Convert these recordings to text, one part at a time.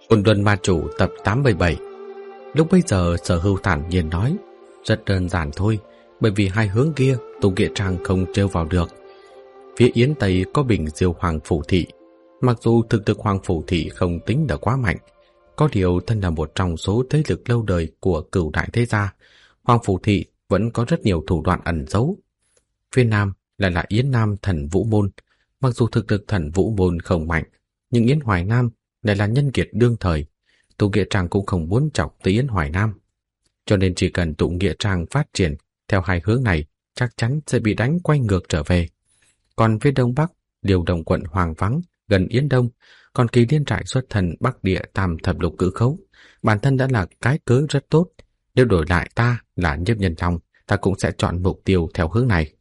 Côn Luân Ma Chủ tập 87. Lúc bấy giờ Sở Hưu thản nhiên nói, rất đơn giản thôi, bởi vì hai hướng kia Tùng Nghĩa Trang không trêu vào được. Phía Yến Tây có Bình Diêu Hoàng Phủ Thị, mặc dù thực lực Hoàng Phủ Thị không tính là quá mạnh, có điều thân là một trong số thế lực lâu đời của Cửu Đại Thế Gia, Hoàng Phủ Thị vẫn có rất nhiều thủ đoạn ẩn giấu. Phía Nam là Yến Nam Thần Vũ Môn, mặc dù thực lực Thần Vũ Môn không mạnh, nhưng Yến Hoài Nam lại là nhân kiệt đương thời, Tụ Nghĩa Trang cũng không muốn chọc tới Yến Hoài Nam. Cho nên chỉ cần Tụ Nghĩa Trang phát triển theo hai hướng này, chắc chắn sẽ bị đánh quay ngược trở về. Còn phía Đông Bắc, Điều Đồng quận hoang vắng, gần Yến Đông, còn Kỳ Liên trại xuất thần Bắc Địa Tam Thập Lục Cử Khấu, bản thân đã là cái cớ rất tốt. Nếu đổi lại ta là Nhiếp Nhân Long, ta cũng sẽ chọn mục tiêu theo hướng này.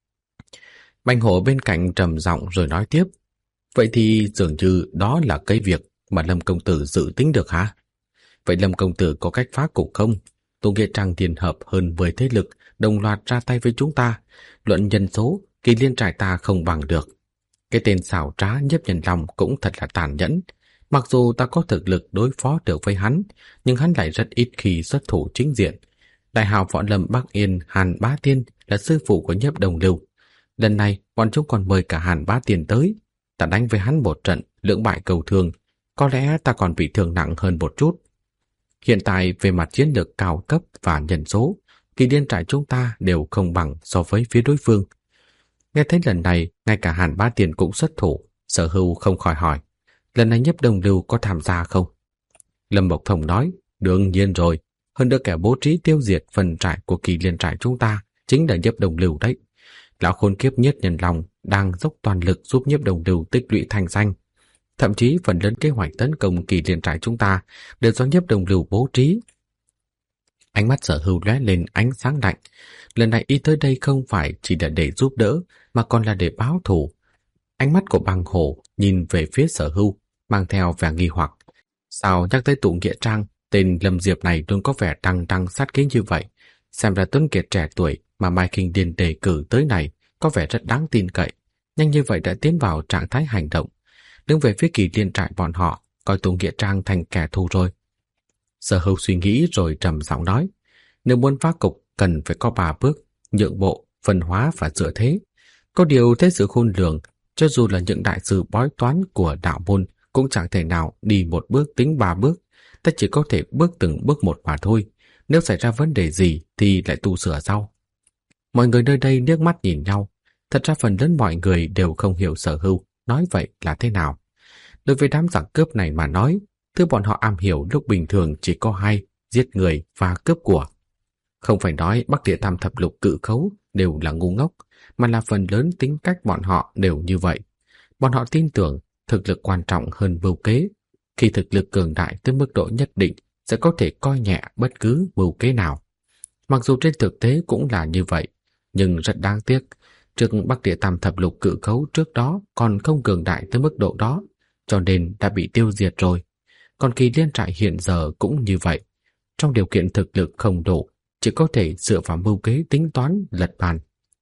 Bành Hổ bên cạnh trầm giọng rồi nói tiếp, vậy thì dường như đó là cái việc mà Lâm công tử dự tính được hả? Vậy Lâm công tử có cách phá cục không? Tụ Nghĩa Trang tiền hợp hơn 10 thế lực đồng loạt ra tay với chúng ta, luận nhân số, Kỳ Liên trại ta không bằng được. Cái tên xảo trá Nhiếp Nhân Long cũng thật là tàn nhẫn. Mặc dù ta có thực lực đối phó được với hắn, nhưng hắn lại rất ít khi xuất thủ chính diện. Đại hào võ lâm Bắc Yên Hàn Bá Tiên là sư phụ của Nhiếp Đồng Lưu. Lần này bọn chúng còn mời cả Hàn Bá Tiên tới. Ta đánh với hắn một trận, lưỡng bại cầu thường, có lẽ ta còn bị thương nặng hơn một chút. Hiện tại về mặt chiến lược cao cấp và nhân số, Kỳ Liên trại chúng ta đều không bằng so với phía đối phương. Nghe thấy lần này, ngay cả Hàn Bá Tiên cũng xuất thủ, Sở Hưu không khỏi hỏi, lần này Nhiếp Đồng Lưu có tham gia không? Lâm Mộc Thông nói, đương nhiên rồi, hơn nữa kẻ bố trí tiêu diệt phần trại của Kỳ Liên trại chúng ta chính là Nhiếp Đồng Lưu đấy. Lão khốn kiếp Nhiếp Nhân Long đang dốc toàn lực giúp Nhiếp Đồng Lưu tích lũy thành danh. Thậm chí phần lớn kế hoạch tấn công Kỳ Liên trại chúng ta đều do Nhiếp Đồng Lưu bố trí. Ánh mắt Sở Hưu lóe lên ánh sáng lạnh. Lần này y tới đây không phải chỉ là để giúp đỡ, mà còn là để báo thù. Ánh mắt của Bàng Hổ nhìn về phía Sở Hưu, mang theo vẻ nghi hoặc. Sao nhắc tới Tụ Nghĩa Trang, tên Lâm Diệp này luôn có vẻ đằng đằng sát khí như vậy? Xem ra tuấn kiệt trẻ tuổi mà Mai Kinh Điền đề cử tới này có vẻ rất đáng tin cậy. Nhanh như vậy đã tiến vào trạng thái hành động, đứng về phía Kỳ Liên trại bọn họ, coi Tụ Nghĩa Trang thành kẻ thù rồi. Sở Hưu suy nghĩ rồi trầm giọng nói, nếu muốn phá cục cần phải có 3 bước: nhượng bộ, phân hóa và dựa thế. Có điều thế sự khôn lường, cho dù là những đại sư bói toán của đạo môn cũng chẳng thể nào đi một bước tính 3 bước, ta chỉ có thể bước từng bước một mà thôi. Nếu xảy ra vấn đề gì thì lại tu sửa sau. Mọi người nơi đây liếc mắt nhìn nhau. Thật ra phần lớn mọi người đều không hiểu Sở Hưu nói vậy là thế nào. Đối với đám giặc cướp này mà nói, thứ bọn họ am hiểu lúc bình thường chỉ có hai: giết người và cướp của. Không phải nói Bắc Địa Tam Thập Lục Cự Khấu đều là ngu ngốc, mà là phần lớn tính cách bọn họ đều như vậy. Bọn họ tin tưởng thực lực quan trọng hơn mưu kế. Khi thực lực cường đại tới mức độ nhất định sẽ có thể coi nhẹ bất cứ mưu kế nào. Mặc dù trên thực tế cũng là như vậy, nhưng rất đáng tiếc, trước Bắc Địa Tam Thập Lục Cự Khấu trước đó còn không cường đại tới mức độ đó, cho nên đã bị tiêu diệt rồi. Còn Kỳ Liên trại hiện giờ cũng như vậy. Trong điều kiện thực lực không đủ, chỉ có thể dựa vào mưu kế tính toán lật bàn.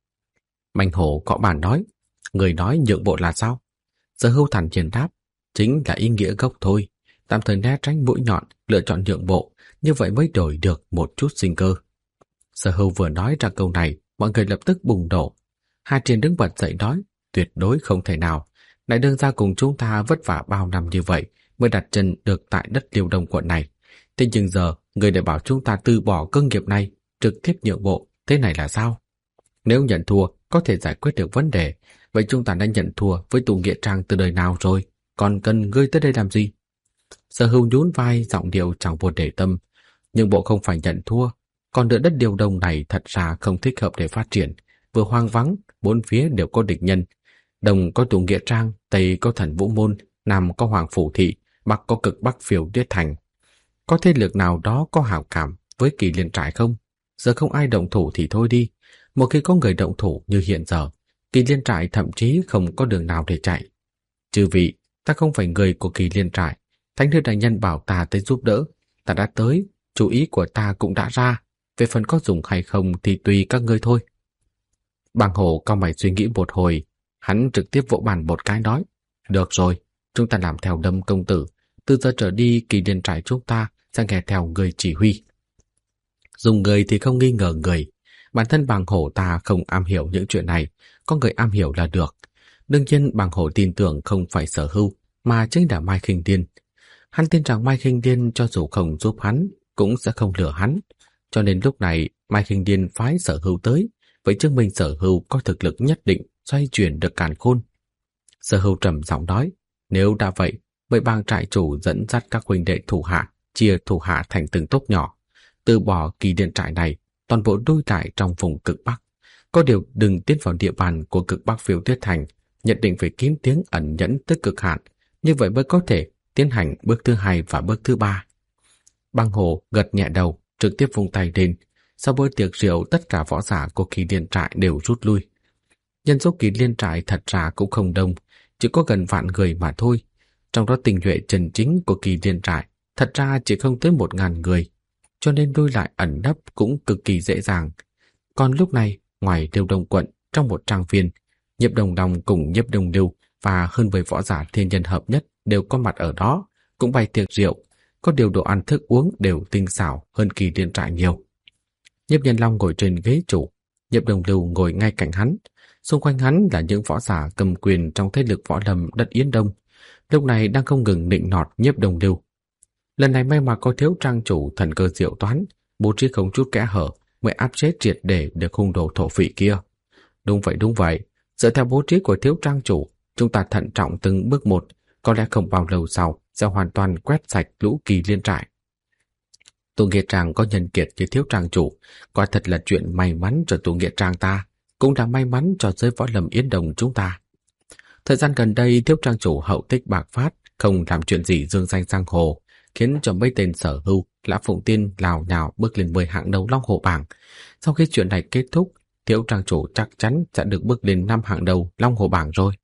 Bành Hổ cọ bàn nói, người nói nhượng bộ là sao? Sở Hưu thản nhiên đáp, chính là ý nghĩa gốc thôi. Tạm thời né tránh mũi nhọn, lựa chọn nhượng bộ, như vậy mới đổi được một chút sinh cơ. Sở Hưu vừa nói ra câu này, mọi người lập tức bùng nổ. Hà Triền đứng bật dậy nói, tuyệt đối không thể nào. Đại đương gia cùng chúng ta vất vả bao năm như vậy mới đặt chân được tại đất Liêu Đông quận này. Thế nhưng giờ người lại bảo chúng ta từ bỏ cơ nghiệp này, trực tiếp nhượng bộ, thế này là sao? Nếu nhận thua có thể giải quyết được vấn đề, vậy chúng ta đã nhận thua với Tụ Nghĩa Trang từ đời nào rồi, còn cần ngươi tới đây làm gì? Sở Hưu nhún vai, giọng điệu chẳng buồn để tâm. Nhưng bộ không phải nhận thua, còn đỡ đất Điều Đông này thật ra không thích hợp để phát triển, vừa hoang vắng, bốn phía đều có địch nhân. Đông có Tụ Nghĩa Trang, Tây có Thần Vũ Môn, Nam có Hoàng Phủ Thị, Bắc có Cực Bắc Phiêu Tuyết Thành. Có thế lực nào đó có hảo cảm với Kỳ Liên trại không? Giờ không ai động thủ thì thôi đi. Một khi có người động thủ như hiện giờ, Kỳ Liên trại thậm chí không có đường nào để chạy. Chư vị, ta không phải người của Kỳ Liên trại. Thánh nữ đại nhân bảo ta tới giúp đỡ, ta đã tới, chú ý của ta cũng đã ra. Về phần có dùng hay không thì tùy các ngươi thôi. Bàng Hổ cau mày suy nghĩ một hồi, hắn trực tiếp vỗ bàn một cái nói, được rồi, chúng ta làm theo Lâm công tử, Từ giờ trở đi Kỳ Liên Trại chúng ta sẽ nghe theo người chỉ huy. Dùng người thì không nghi ngờ người. Bản thân Bàng Hổ ta không am hiểu những chuyện này, có người am hiểu là được. Đương nhiên Bàng Hổ tin tưởng không phải Sở Hưu, mà chính là Mai Khinh Điên. Hắn tin rằng Mai Khinh Điên cho dù không giúp hắn, cũng sẽ không lừa hắn. Cho nên lúc này Mai Khinh Điên phái Sở Hưu tới, với chứng minh Sở Hưu có thực lực nhất định xoay chuyển được càn khôn. Sở Hưu trầm giọng nói, nếu đã vậy, vậy Bàng trại chủ dẫn dắt các huynh đệ thủ hạ, chia thủ hạ thành từng tốp nhỏ, từ bỏ Kỳ Liên Trại này, toàn bộ đôi trại trong vùng cực Bắc. Có điều đừng tiến vào địa bàn của cực Bắc Phiêu Tuyết Thành, nhất định phải kín tiếng ẩn nhẫn tới cực hạn, như vậy mới có thể tiến hành bước thứ 2 và bước thứ 3. Bàng Hổ gật nhẹ đầu, trực tiếp vung tay lên. Sau bữa tiệc rượu, tất cả võ giả của Kỳ Liên Trại đều rút lui. Nhân số Kỳ Liên Trại thật ra cũng không đông, chỉ có gần vạn người mà thôi. Trong đó tinh nhuệ chân chính của Kỳ Liên Trại thật ra chỉ không tới 1000 người, cho nên lui lại ẩn nấp cũng cực kỳ dễ dàng. Còn lúc này, ngoài Liêu Đông quận, trong một trang viên, Nhiếp Đồng Long cùng Nhiếp Đồng Lưu và hơn 10 võ giả thiên nhân hợp nhất đều có mặt ở đó, cũng bày tiệc rượu. Có điều đồ ăn thức uống đều tinh xảo hơn Kỳ Liên Trại nhiều. Nhiếp Nhân Long ngồi trên ghế chủ, Nhiếp Đồng Lưu ngồi ngay cạnh hắn. Xung quanh hắn là những võ giả cầm quyền trong thế lực võ lâm đất Yến Đông, lúc này đang không ngừng nịnh nọt Nhiếp Đồng Lưu. Lần này may mà có Thiếu trang chủ thần cơ diệu toán, bố trí không chút kẽ hở mới áp chế triệt để được hung đồ thổ phỉ kia. Đúng vậy. Dựa theo bố trí của Thiếu trang chủ, chúng ta thận trọng từng bước một, có lẽ không bao lâu sau sẽ hoàn toàn quét sạch lũ Kỳ Liên Trại. Tụ Nghĩa Trang có nhân kiệt như Thiếu trang chủ, quả thật là chuyện may mắn cho Tụ Nghĩa Trang ta, cũng là may mắn cho giới võ lâm Yến Đồng chúng ta. Thời gian gần đây Thiếu trang chủ hậu tích bạc phát, không làm chuyện gì dương danh giang hồ, khiến cho mấy tên Sở Hưu, Lã Phụng Tiên lào nhào bước lên 10 hạng đầu Long Hồ bảng. Sau khi chuyện này kết thúc, Thiếu trang chủ chắc chắn sẽ được bước lên 5 hạng đầu Long Hồ bảng rồi.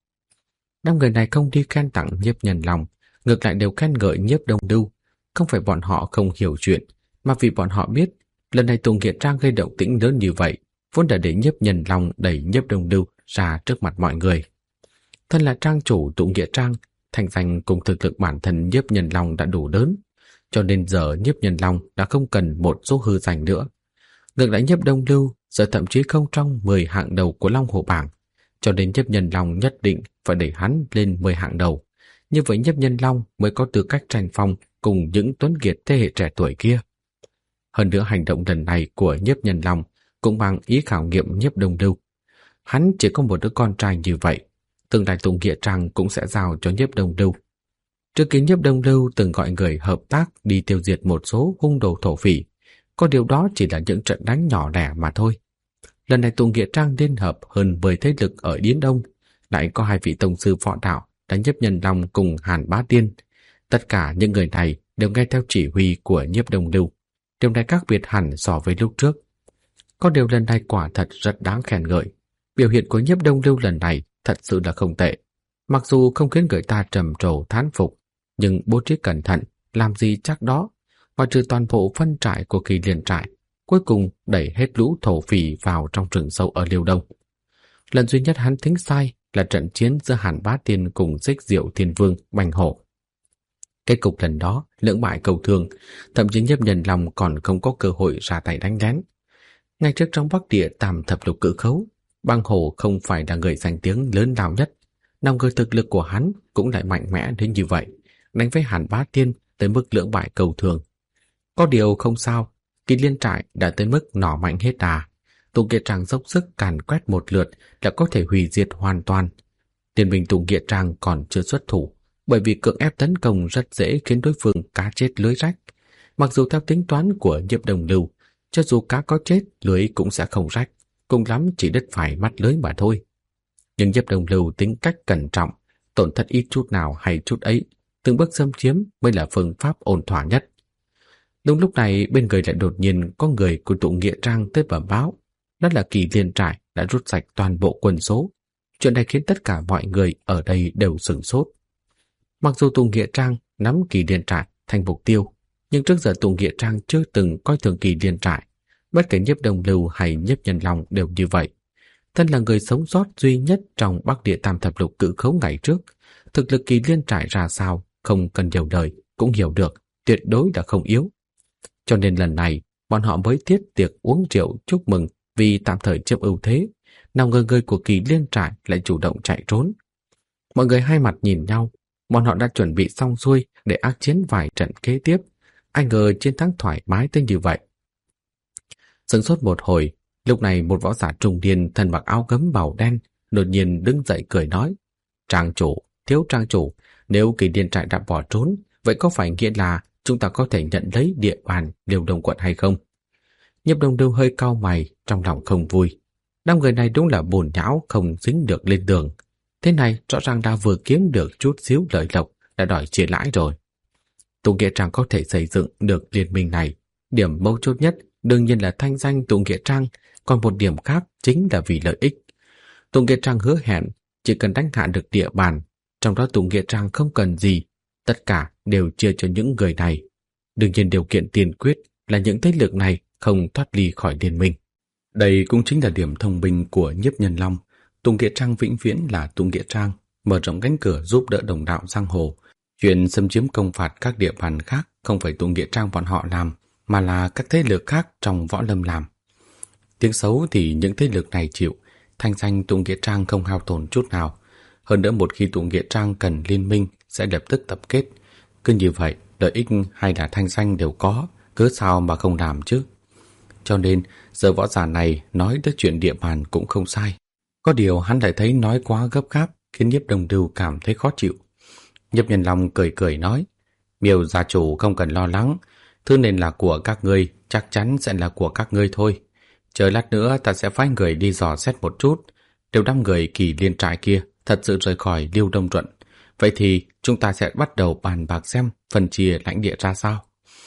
5 người này không đi khen tặng Nhiếp Nhân Long, ngược lại đều khen ngợi Nhiếp Đồng Lưu. Không phải bọn họ không hiểu chuyện, mà vì bọn họ biết lần này Tụ Nghĩa Trang gây động tĩnh lớn như vậy, vốn đã để Nhiếp Nhân Long đẩy Nhiếp Đồng Lưu ra trước mặt mọi người. Thân là trang chủ Tụ Nghĩa Trang, thành danh cùng thực lực bản thân Nhiếp Nhân Long đã đủ lớn, cho nên giờ Nhiếp Nhân Long đã không cần một số hư danh nữa. Ngược lại Nhiếp Đồng Lưu giờ thậm chí không trong 10 hạng đầu của Long Hồ bảng, cho nên Nhiếp Nhân Long nhất định phải đẩy hắn lên 10 hạng đầu. Như vậy Nhiếp Nhân Long mới có tư cách tranh phong cùng những tuấn kiệt thế hệ trẻ tuổi kia. Hơn nữa hành động lần này của Nhiếp Nhân Long cũng mang ý khảo nghiệm Nhiếp Đồng Lưu. Hắn chỉ có một đứa con trai như vậy, tương lai Tụ Nghĩa Trang cũng sẽ giao cho Nhiếp Đồng Lưu. Trước kia Nhiếp Đồng Lưu từng gọi người hợp tác đi tiêu diệt một số hung đồ thổ phỉ, có điều đó chỉ là những trận đánh nhỏ lẻ mà thôi. Lần này Tụ Nghĩa Trang liên hợp hơn 10 thế lực ở Yến Đông, lại có 2 vị tông sư võ đạo là Nhiếp Nhân Long cùng Hàn Bá Tiên. Tất cả những người này đều nghe theo chỉ huy của Nhiếp Đồng Lưu. Điều này khác biệt hẳn so với lúc trước. Có điều lần này quả thật rất đáng khen ngợi. Biểu hiện của Nhiếp Đồng Lưu lần này thật sự là không tệ. Mặc dù không khiến người ta trầm trồ thán phục, nhưng bố trí cẩn thận, làm gì chắc đó. Ngoài trừ toàn bộ phân trại của Kỳ Liên Trại, cuối cùng đẩy hết lũ thổ phỉ vào trong rừng sâu ở Liêu Đông. Lần duy nhất hắn tính sai là trận chiến giữa Hàn Bá Tiên cùng Xích Diệu Thiên Vương Bành Hổ. Kết cục lần đó lưỡng bại cầu thương, thậm chí Nhiếp Nhân Long còn không có cơ hội ra tay đánh lén. Ngay trước trong Bắc Địa Tam Thập Lục Cự Khấu, Bành Hổ không phải là người danh tiếng lớn lao nhất, nào ngờ thực lực của hắn cũng lại mạnh mẽ đến như vậy, đánh với Hàn Bá Tiên tới mức lưỡng bại cầu thương. Có điều không sao, Kỳ Liên Trại đã tới mức nỏ mạnh hết đà. Tụ Nghĩa Trang dốc sức càn quét một lượt là có thể hủy diệt hoàn toàn. Liên minh Tụ Nghĩa Trang còn chưa xuất thủ, bởi vì cưỡng ép tấn công rất dễ khiến đối phương cá chết lưới rách. Mặc dù theo tính toán của Nhiếp Đồng Lưu, cho dù cá có chết, lưới cũng sẽ không rách, cùng lắm chỉ đứt phải mắt lưới mà thôi. Nhưng Nhiếp Đồng Lưu tính cách cẩn trọng, tổn thất ít chút nào hay chút ấy, từng bước xâm chiếm mới là phương pháp ổn thỏa nhất. Đúng lúc này bên người lại đột nhiên có người của Tụ Nghĩa Trang tới bẩm báo, đó là Kỳ Liên Trại đã rút sạch toàn bộ quân số. Chuyện này khiến tất cả mọi người ở đây đều sửng sốt. Mặc dù Tụ Nghĩa Trang nắm Kỳ Liên Trại thành mục tiêu, nhưng trước giờ Tụ Nghĩa Trang chưa từng coi thường Kỳ Liên Trại. Bất kể Nhiếp Đồng Lưu hay Nhiếp Nhân Long đều như vậy. Thân là người sống sót duy nhất trong Bắc Địa Tam Thập Lục Cự Khấu ngày trước, thực lực Kỳ Liên Trại ra sao không cần nhiều lời cũng hiểu được tuyệt đối là không yếu. Cho nên lần này bọn họ mới thiết tiệc uống rượu chúc mừng vì tạm thời chiếm ưu thế. Nào ngờ người của Kỳ Liên trại lại chủ động chạy trốn. Mọi người hai mặt nhìn nhau, bọn họ đã chuẩn bị xong xuôi để ác chiến vài trận kế tiếp. Ai ngờ chiến thắng thoải mái tới như vậy. Sững sốt một hồi, lúc này một võ giả trung niên thân mặc áo gấm màu đen đột nhiên đứng dậy cười nói: Trang chủ, thiếu trang chủ, nếu Kỳ Liên trại đã bỏ trốn, vậy có phải nghĩa là chúng ta có thể nhận lấy địa bàn Liêu Đông quận hay không? Nhiếp Đông Lưu hơi cau mày, trong lòng không vui. Đám người này đúng là bồn nhão không dính được lên đường. Thế này rõ ràng đã vừa kiếm được chút xíu lợi lộc đã đòi chia lãi rồi. Tụ Nghĩa Trang có thể xây dựng được liên minh này. Điểm mấu chốt nhất đương nhiên là thanh danh Tụ Nghĩa Trang, còn một điểm khác chính là vì lợi ích. Tụ Nghĩa Trang hứa hẹn chỉ cần đánh hạ được địa bàn, trong đó Tụ Nghĩa Trang không cần gì, tất cả đều chia cho những người này. Đương nhiên điều kiện tiên quyết là những thế lực này không thoát ly khỏi liên minh. Đây cũng chính là điểm thông minh của Nhiếp Nhân Long. Tụ Nghĩa Trang vĩnh viễn là Tụ Nghĩa Trang, mở rộng cánh cửa giúp đỡ đồng đạo giang hồ. Chuyện xâm chiếm công phạt các địa bàn khác không phải Tụ Nghĩa Trang bọn họ làm, mà là các thế lực khác trong võ lâm làm. Tiếng xấu thì những thế lực này chịu, thanh danh Tụ Nghĩa Trang không hao tổn chút nào. Hơn nữa một khi Tụ Nghĩa Trang cần liên minh sẽ lập tức tập kết. Cứ như vậy, lợi ích hay là thanh danh đều có, cứ sao mà không làm chứ. Cho nên, giờ võ giả này nói tới chuyện địa bàn cũng không sai. Có điều hắn lại thấy nói quá gấp gáp, khiến Nhiếp Đông Lưu cảm thấy khó chịu. Nhiếp Nhân Long cười cười nói: Miêu gia chủ không cần lo lắng, thứ nên là của các ngươi chắc chắn sẽ là của các ngươi thôi. Chờ lát nữa ta sẽ phái người đi dò xét một chút. Nếu đám người Kỳ Liên trại kia thật sự rời khỏi Liêu Đông quận, vậy thì chúng ta sẽ bắt đầu bàn bạc xem phân chia lãnh địa ra sao.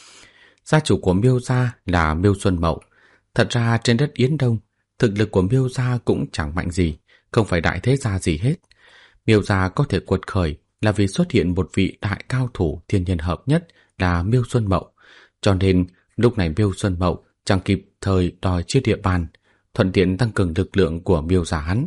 Gia chủ của Miêu gia là Miêu Xuân Mậu. Thật ra trên đất Yến Đông, thực lực của Miêu gia cũng chẳng mạnh gì, không phải đại thế gia gì hết. Miêu gia có thể quật khởi là vì xuất hiện một vị đại cao thủ thiên nhân hợp nhất là Miêu Xuân Mậu. Cho nên lúc này Miêu Xuân Mậu chẳng kịp thời đòi chia địa bàn, thuận tiện tăng cường lực lượng của Miêu gia hắn.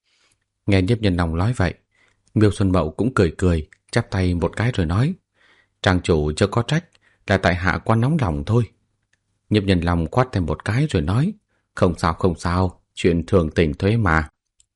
Nghe Nhiếp Nhân Long nói vậy, Miêu Xuân Mậu cũng cười cười, chắp tay một cái rồi nói: Trang chủ chưa có trách, là tại hạ quá nóng lòng thôi. Nhiếp Nhân Long khoát thêm một cái rồi nói: Không sao, chuyện thường tình thuế mà.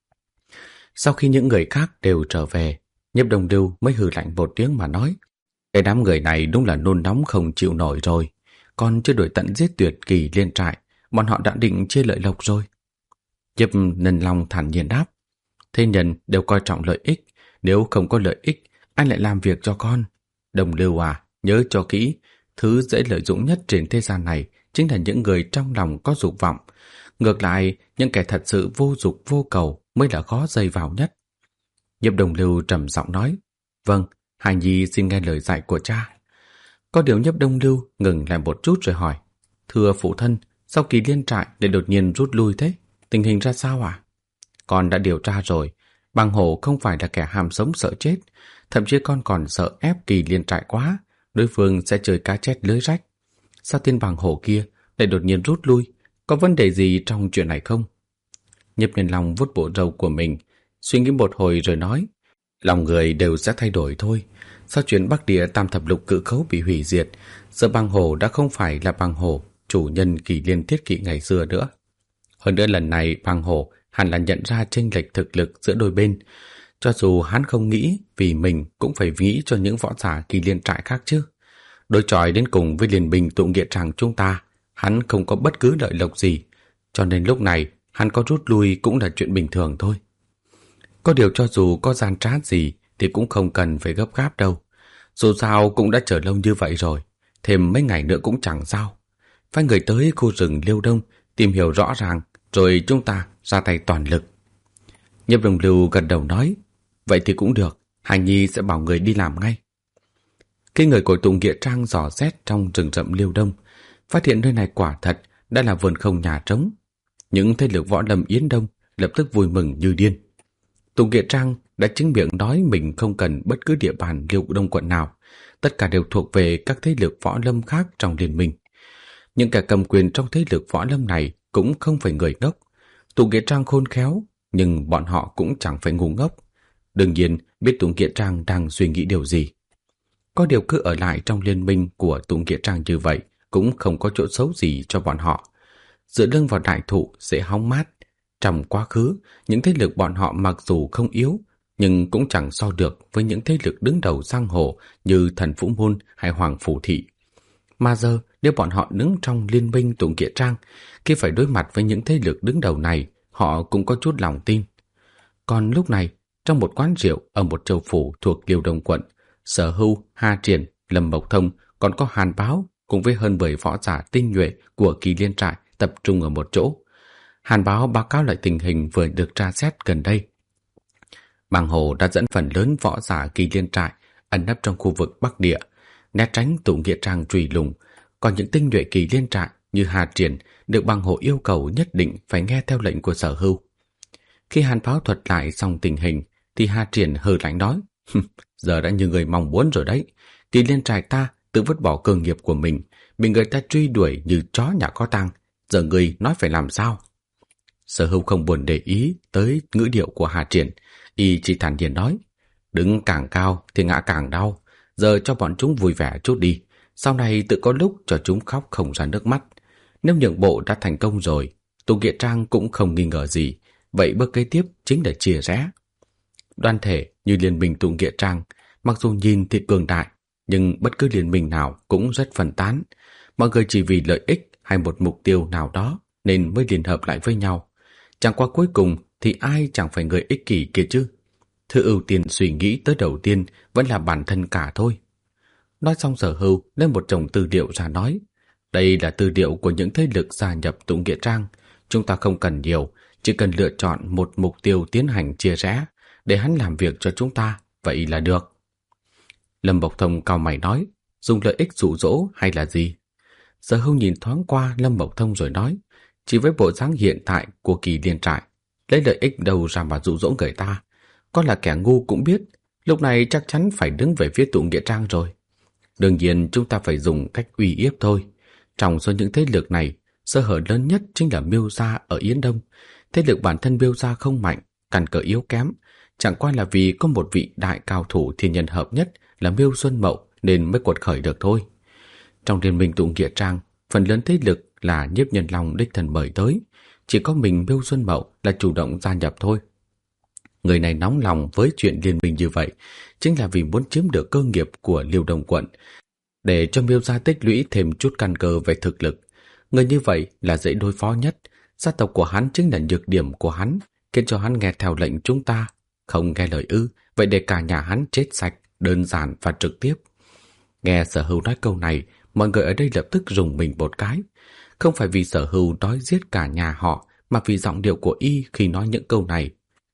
Sau khi những người khác đều trở về, Nhiếp Đông Lưu mới hừ lạnh một tiếng mà nói: Cái đám người này đúng là nôn nóng không chịu nổi rồi, còn chưa đuổi tận giết tuyệt Kỳ Liên trại, bọn họ đã định chia lợi lộc rồi. Nhiếp Nhân Long thản nhiên đáp: Thế nhân đều coi trọng lợi ích, nếu không có lợi ích, anh lại làm việc cho con. Đồng Lưu à, nhớ cho kỹ, thứ dễ lợi dụng nhất trên thế gian này chính là những người trong lòng có dục vọng. Ngược lại, những kẻ thật sự vô dục vô cầu mới là khó dây vào nhất. Nhiếp Đồng Lưu trầm giọng nói: Vâng, hài nhi xin nghe lời dạy của cha. Có điều Nhiếp Đông Lưu ngừng lại một chút rồi hỏi: Thưa phụ thân, sao Kỳ Liên trại để đột nhiên rút lui thế? Tình hình ra sao ạ? Con đã điều tra rồi, Bàng Hổ không phải là kẻ ham sống sợ chết, thậm chí con còn sợ ép Kỳ Liên trại quá, đối phương sẽ chơi cá chép lưới rách. Sao tên Bàng Hổ kia lại đột nhiên rút lui? Có vấn đề gì trong chuyện này không? Nhiếp Nhân Long vuốt bộ râu của mình, suy nghĩ một hồi rồi nói: Lòng người đều sẽ thay đổi thôi. Sau chuyện Bắc Địa Tam Thập Lục Cự Khấu bị hủy diệt, giờ Bàng Hổ đã không phải là Bàng Hổ chủ nhân Kỳ Liên Thiết Kỵ ngày xưa nữa. Hơn nữa lần này Bàng Hổ hẳn là nhận ra chênh lệch thực lực giữa đôi bên. Cho dù hắn không nghĩ vì mình, cũng phải nghĩ cho những võ giả Kỳ Liên trại khác chứ. Đối chọi đến cùng với liên minh Tụ Nghĩa Trang chúng ta, hắn không có bất cứ lợi lộc gì, cho nên lúc này hắn có rút lui cũng là chuyện bình thường thôi. Có điều cho dù có gian trá gì thì cũng không cần phải gấp gáp đâu. Dù sao cũng đã chờ lâu như vậy rồi, thêm mấy ngày nữa cũng chẳng sao. Phải người tới khu rừng Liêu Đông tìm hiểu rõ ràng, rồi chúng ta ra tay toàn lực. Nhiếp Đồng Lưu gật đầu nói: Vậy thì cũng được, Hải Nhi sẽ bảo người đi làm ngay. Khi người của Tụ Nghĩa Trang dò xét trong rừng rậm Liêu Đông, phát hiện nơi này quả thật đã là vườn không nhà trống. Những thế lực võ lâm Yến Đông lập tức vui mừng như điên. Tụ Nghĩa Trang đã chính miệng nói mình không cần bất cứ địa bàn Liêu Đông quận nào, tất cả đều thuộc về các thế lực võ lâm khác trong liên minh. Những kẻ cầm quyền trong thế lực võ lâm này cũng không phải người ngốc. Tụ Nghĩa Trang khôn khéo, nhưng bọn họ cũng chẳng phải ngu ngốc. Đương nhiên biết Tụ Nghĩa Trang đang suy nghĩ điều gì. Có điều cứ ở lại trong liên minh của Tụng Nghĩa Trang như vậy cũng không có chỗ xấu gì cho bọn họ. Dựa lưng vào đại thụ sẽ hóng mát. Trong quá khứ, những thế lực bọn họ mặc dù không yếu, nhưng cũng chẳng so được với những thế lực đứng đầu giang hồ như Thần Vũ Môn hay Hoàng Phủ Thị. Mà giờ, nếu bọn họ đứng trong liên minh Tụng Nghĩa Trang, khi phải đối mặt với những thế lực đứng đầu này, họ cũng có chút lòng tin. Còn lúc này, trong một quán rượu ở một châu phủ thuộc Liêu Đông quận, Sở Hưu, Hà Triển, Lâm Mộc Thông còn có Hàn Báo cùng với hơn 10 võ giả tinh nhuệ của Kỳ Liên Trại tập trung ở một chỗ. Hàn Báo báo cáo lại tình hình vừa được tra xét gần đây. Bàng Hồ đã dẫn phần lớn võ giả Kỳ Liên Trại ẩn nấp trong khu vực Bắc Địa, né tránh Tụng Nghĩa Trang truy lùng. Còn những tinh nhuệ Kỳ Liên Trại như Hà Triển được Bàng Hồ yêu cầu nhất định phải nghe theo lệnh của Sở Hưu. Khi Hàn Báo thuật lại xong tình hình, thì Hà Triển hừ lạnh nói: giờ đã như người mong muốn rồi đấy. Kỳ Liên Trại ta tự vứt bỏ cơ nghiệp của mình, bị người ta truy đuổi như chó nhà có tang. Giờ người nói phải làm sao? Sở Hưu không buồn để ý tới ngữ điệu của Hà Triển, y chỉ thản nhiên nói: đứng càng cao thì ngã càng đau. Giờ cho bọn chúng vui vẻ chút đi, sau này tự có lúc cho chúng khóc không ra nước mắt. Nếu nhượng bộ đã thành công rồi, Tụng Nghĩa Trang cũng không nghi ngờ gì. Vậy bước kế tiếp chính là chia rẽ. Đoàn thể như liên minh Tụng Nghĩa Trang, mặc dù nhìn thì cường đại, nhưng bất cứ liên minh nào cũng rất phân tán. Mọi người chỉ vì lợi ích hay một mục tiêu nào đó nên mới liên hợp lại với nhau. Chẳng qua cuối cùng thì ai chẳng phải người ích kỷ kia chứ. Thứ ưu tiên suy nghĩ tới đầu tiên vẫn là bản thân cả thôi. Nói xong Sở Hưu lên một chồng tư liệu ra nói: đây là tư liệu của những thế lực gia nhập Tụng Nghĩa Trang. Chúng ta không cần nhiều, chỉ cần lựa chọn một mục tiêu tiến hành chia rẽ, để hắn làm việc cho chúng ta, vậy là được. Lâm Bộc Thông cau mày nói: dùng lợi ích dụ dỗ hay là gì? Sở Hưu nhìn thoáng qua Lâm Bộc Thông rồi nói: chỉ với bộ dáng hiện tại của Kỳ Liên Trại, lấy lợi ích đâu ra mà dụ dỗ người ta? Có là kẻ ngu cũng biết, lúc này chắc chắn phải đứng về phía Tụng Nghĩa Trang rồi. Đương nhiên chúng ta phải dùng cách uy hiếp thôi. Trong số những thế lực này, sơ hở lớn nhất chính là Miêu Gia ở Yến Đông. Thế lực bản thân Miêu Gia không mạnh, căn cơ yếu kém, chẳng qua là vì có một vị đại cao thủ thiên nhân hợp nhất là Miêu Xuân Mậu nên mới quật khởi được thôi. Trong liên minh Tụng Nghĩa Trang, phần lớn thế lực là Nhiếp Nhân Long đích thân mời tới, chỉ có mình Miêu Xuân Mậu là chủ động gia nhập thôi. Người này nóng lòng với chuyện liên minh như vậy chính là vì muốn chiếm được cơ nghiệp của Liêu Đông quận, để cho Miêu Gia tích lũy thêm chút căn cơ về thực lực. Người như vậy là dễ đối phó nhất. Gia tộc của hắn chính là nhược điểm của hắn, khiến cho hắn nghe theo lệnh chúng ta. Không nghe lời ư, vậy để cả nhà hắn chết sạch, đơn giản và trực tiếp. Nghe Sở Hưu nói câu này, mọi người ở đây lập tức rùng mình một cái. Không phải vì Sở Hưu nói giết cả nhà họ, mà vì giọng điệu của y khi nói những câu này.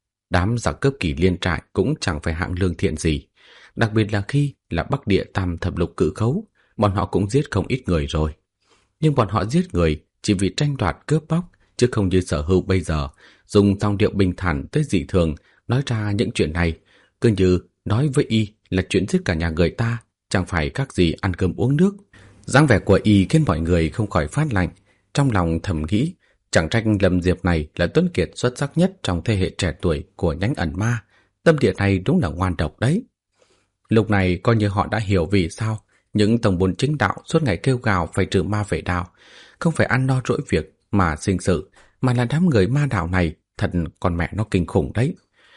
Đám giặc cướp Kỳ Liên Trại cũng chẳng phải hạng lương thiện gì. Đặc biệt là khi là Bắc Địa Tam Thập Lục Cự Khấu, bọn họ cũng giết không ít người rồi. Nhưng bọn họ giết người chỉ vì tranh đoạt cướp bóc, chứ không như Sở Hưu bây giờ dùng giọng điệu bình thản tới dị thường nói ra những chuyện này, cứ như nói với y là chuyện giết cả nhà người ta, chẳng phải các gì ăn cơm uống nước. Dáng vẻ của y khiến mọi người không khỏi phát lạnh, trong lòng thầm nghĩ chẳng trách Lâm Diệp này là tuấn kiệt xuất sắc nhất trong thế hệ trẻ tuổi của nhánh ẩn ma. Tâm địa này đúng là ngoan độc đấy. Lúc này coi như họ đã hiểu vì sao những tổng bồn chính đạo suốt ngày kêu gào phải trừ ma vệ đạo, không phải ăn no rỗi việc mà sinh sự, mà là đám người ma đạo này thật con mẹ nó kinh khủng đấy.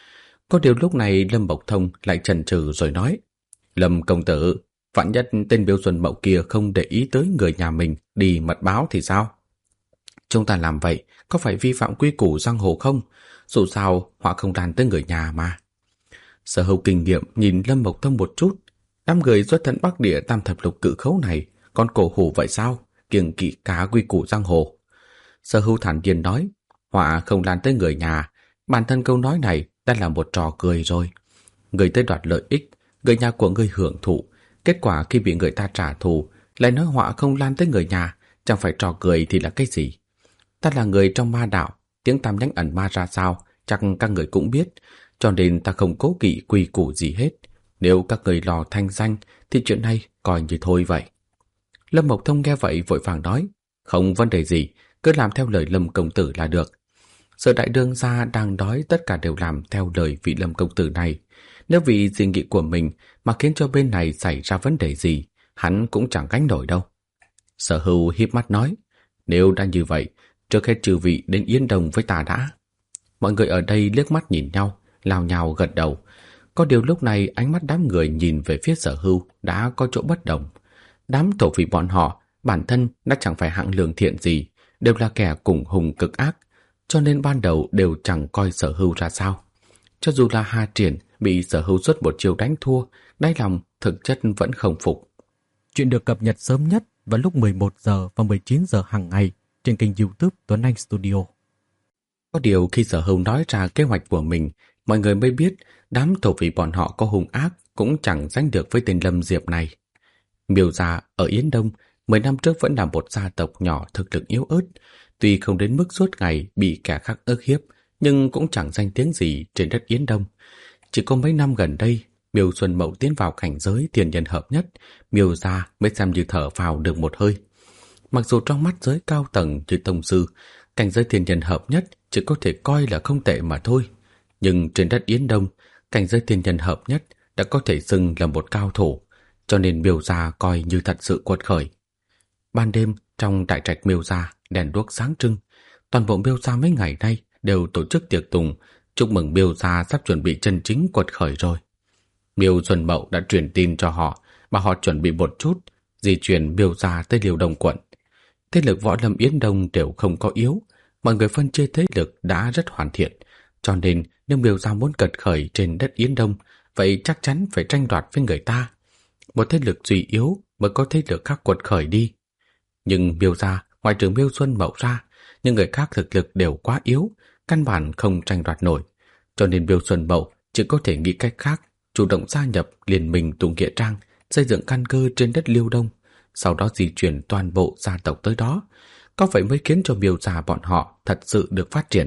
Có điều lúc này Lâm Bộc Thông lại chần chừ rồi nói: Lâm công tử, vạn nhất tên Miêu Xuân Mậu kia không để ý tới người nhà mình đi mật báo thì sao? Chúng ta làm vậy có phải vi phạm quy củ giang hồ không? Dù sao họ không đàn tới người nhà mà. Sở Hưu kinh nghiệm nhìn Lâm Bộc Thông một chút. Đám người xuất thân Bắc Địa Tam Thập Lục Cự Khấu này còn cổ hủ vậy sao? Kiêng kỵ cả quy củ giang hồ. Sở Hưu thản nhiên nói: họa không lan tới người nhà, bản thân câu nói này đã là một trò cười rồi. Người tới đoạt lợi ích, người nhà của người hưởng thụ, kết quả khi bị người ta trả thù lại nói họa không lan tới người nhà, chẳng phải trò cười thì là cái gì? Ta là người trong ma đạo, tiếng tam nhánh ẩn ma ra sao chắc các người cũng biết, cho nên ta không cố kỵ quy củ gì hết. Nếu các người lo thanh danh thì chuyện này coi như thôi vậy. Lâm Mộc Thông nghe vậy vội vàng nói: không vấn đề gì, cứ làm theo lời Lâm công tử là được. Sở đại đương gia đang đói, tất cả đều làm theo lời vị Lâm công tử này. Nếu vì suy nghĩ của mình mà khiến cho bên này xảy ra vấn đề gì, hắn cũng chẳng gánh nổi đâu. Sở Hưu híp mắt nói, nếu đã như vậy, trước hết chư vị đến Yên Đồng với ta đã. Mọi người ở đây liếc mắt nhìn nhau, lao nhao gật đầu. Có điều lúc này ánh mắt đám người nhìn về phía Sở Hưu đã có chỗ bất đồng. Đám thổ phỉ bọn họ bản thân đã chẳng phải hạng lương thiện gì, đều là kẻ cùng hùng cực ác, cho nên ban đầu đều chẳng coi Sở Hưu ra sao. Cho dù là Hà Triển bị Sở Hưu xuất một chiêu đánh thua, đáy lòng thực chất vẫn không phục. Chuyện được cập nhật sớm nhất vào lúc 11 giờ và 19 giờ hàng ngày trên kênh YouTube Tuấn Anh Studio. Có điều khi Sở Hưu nói ra kế hoạch của mình, mọi người mới biết đám thổ phỉ bọn họ có hung ác cũng chẳng sánh được với tên Lâm Diệp này. Miêu gia ở Yến Đông 10 năm trước vẫn là một gia tộc nhỏ thực lực yếu ớt, tuy không đến mức suốt ngày bị kẻ khác ức hiếp, nhưng cũng chẳng danh tiếng gì trên đất Yến Đông. Chỉ có mấy năm gần đây, Miêu Xuân Mậu tiến vào cảnh giới thiên nhân hợp nhất, Miêu gia mới xem như thở vào được một hơi. Mặc dù trong mắt giới cao tầng như tông sư, cảnh giới thiên nhân hợp nhất chỉ có thể coi là không tệ mà thôi, nhưng trên đất Yến Đông, cảnh giới thiên nhân hợp nhất đã có thể xưng là một cao thủ, cho nên Miêu gia coi như thật sự quật khởi. Ban đêm trong đại trạch Miêu gia đèn đuốc sáng trưng, toàn bộ Miêu gia mấy ngày nay đều tổ chức tiệc tùng chúc mừng Miêu gia sắp chuẩn bị chân chính quật khởi rồi. Miêu Xuân Mậu đã truyền tin cho họ, bảo họ chuẩn bị một chút, di chuyển Miêu gia tới Liêu Đông quận. Thế lực võ lâm Yến Đông đều không có yếu, mọi người phân chia thế lực đã rất hoàn thiện, cho nên nếu Miêu gia muốn quật khởi trên đất Yến Đông, vậy chắc chắn phải tranh đoạt với người ta. Một thế lực suy yếu mới có thế lực khác quật khởi đi. Nhưng Miêu gia, ngoài trừ Miêu Xuân Mậu ra, những người khác thực lực đều quá yếu, căn bản không tranh đoạt nổi. Cho nên Miêu Xuân Mậu chỉ có thể nghĩ cách khác, chủ động gia nhập liên minh Tùng Nghĩa Trang, xây dựng căn cơ trên đất Liêu Đông, sau đó di chuyển toàn bộ gia tộc tới đó. Có vậy mới khiến cho Miêu gia bọn họ thật sự được phát triển.